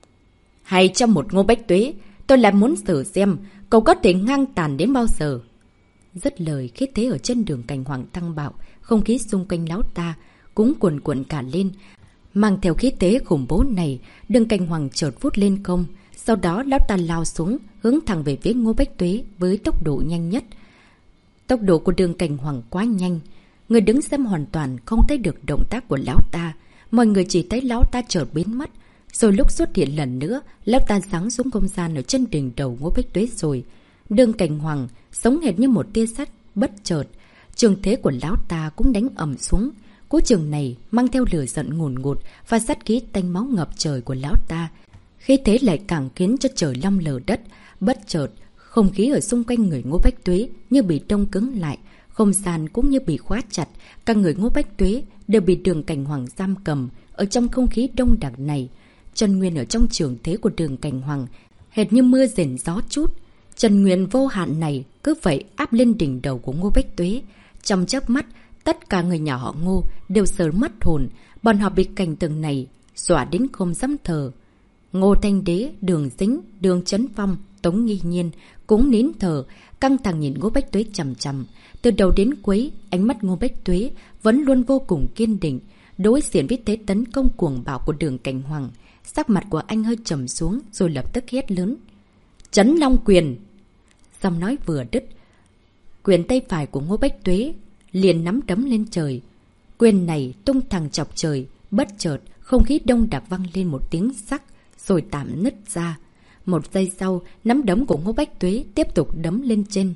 Hay trong một Ngô Bách Tuế, tôi lại muốn thử xem cậu có thể ngang tàn đến bao giờ. Dứt lời, khí thế ở trên Đường Cảnh Hoàng tăng bạo, không khí xung quanh lão ta cũng cuồn cuộn cả lên. Mang theo khí thế khủng bố này, Đường Cảnh Hoàng chợt vút lên không. Sau đó lão ta lao xuống, hướng thẳng về phía Ngô Bách Tuế với tốc độ nhanh nhất. Tốc độ của Đường Cảnh Hoàng quá nhanh, người đứng xem hoàn toàn không thấy được động tác của lão ta. Mọi người chỉ thấy lão ta chợt biến mất. Rồi lúc xuất hiện lần nữa, lão ta giáng xuống không gian ở chân đỉnh đầu Ngô Bách Tuế rồi. Đường Cảnh Hoàng sống hệt như một tia sét bất chợt, trường thế của lão ta cũng đánh ầm xuống. Cú trường này mang theo lửa giận ngùn ngụt và sát khí tanh máu ngập trời của lão ta. Khí thế lại càng khiến cho trời long lở đất. Bất chợt, không khí ở xung quanh người Ngô Bách Tuế như bị đông cứng lại, không gian cũng như bị khóa chặt. Cả người Ngô Bách Tuế đều bị Đường Cảnh Hoàng giam cầm ở trong không khí đông đặc này. Chân nguyên ở trong trường thế của Đường Cảnh Hoàng hệt như mưa rền gió chút. Chân nguyên vô hạn này cứ vậy áp lên đỉnh đầu của Ngô Bách Tuế. Trong chớp mắt, tất cả người nhà họ Ngô đều sớm mất hồn. Bọn họ bị cảnh tượng này dọa đến không dám thở. Ngô Thanh Đế, Đường Dính, Đường Chấn Phong, Tống Nghi Nhiên cũng nín thở, căng thẳng nhìn Ngô Bách Tuế chằm chằm. Từ đầu đến cuối, ánh mắt Ngô Bách Tuế vẫn luôn vô cùng kiên định, đối diện với thế tấn công cuồng bạo của Đường Cảnh Hoàng. Sắc mặt của anh hơi trầm xuống rồi lập tức hét lớn. Chấn Long Quyền! Giọng nói vừa đứt, quyền tay phải của Ngô Bách Tuế liền nắm đấm lên trời. Quyền này tung thẳng chọc trời, bất chợt không khí đông đặc vang lên một tiếng sắc rồi tạm nứt ra. Một giây sau, nắm đấm của Ngô Bách Tuế tiếp tục đấm lên trên,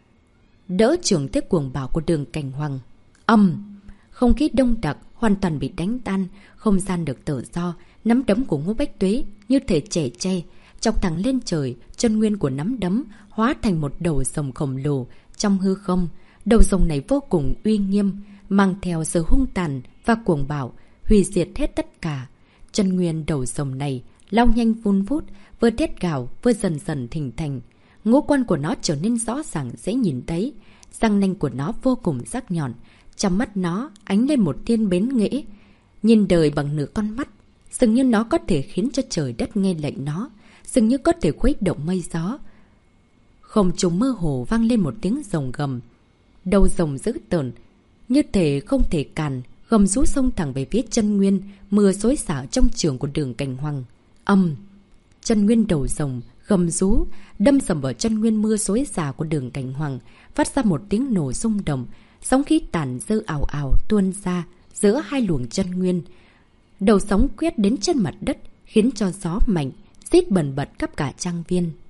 đỡ trường thế cuồng bạo của Đường Cảnh Hoàng. Âm! Không khí đông đặc hoàn toàn bị đánh tan, không gian được tự do. Nắm đấm của Ngô Bách Tuế như thể trẻ tre, chọc thẳng lên trời. Chân nguyên của nắm đấm hóa thành một đầu rồng khổng lồ trong hư không. Đầu rồng này vô cùng uy nghiêm, mang theo sự hung tàn và cuồng bạo, hủy diệt hết tất cả. Chân nguyên đầu rồng này lao nhanh vun vút, vừa thét gào vừa dần dần hình thành. Ngũ quan của nó trở nên rõ ràng dễ nhìn thấy, răng nanh của nó vô cùng sắc nhọn, trong mắt nó ánh lên một tia bến nghễ. Nhìn đời bằng nửa con mắt, dường như nó có thể khiến cho trời đất nghe lệnh nó, dường như có thể khuấy động mây gió. Không trung mơ hồ vang lên một tiếng rồng gầm. Đầu rồng dữ tợn, như thể không thể càn, gầm rú xông thẳng về phía chân nguyên, mưa xối xả trong trường của Đường Cảnh Hoàng. Âm! Chân nguyên đầu rồng gầm rú, đâm sầm vào chân nguyên mưa xối xả của Đường Cảnh Hoàng, phát ra một tiếng nổ rung động, sóng khí tàn dư ảo ảo tuôn ra giữa hai luồng chân nguyên. Đầu sóng quét đến trên mặt đất, khiến cho gió mạnh, rít bần bật khắp cả trang viên.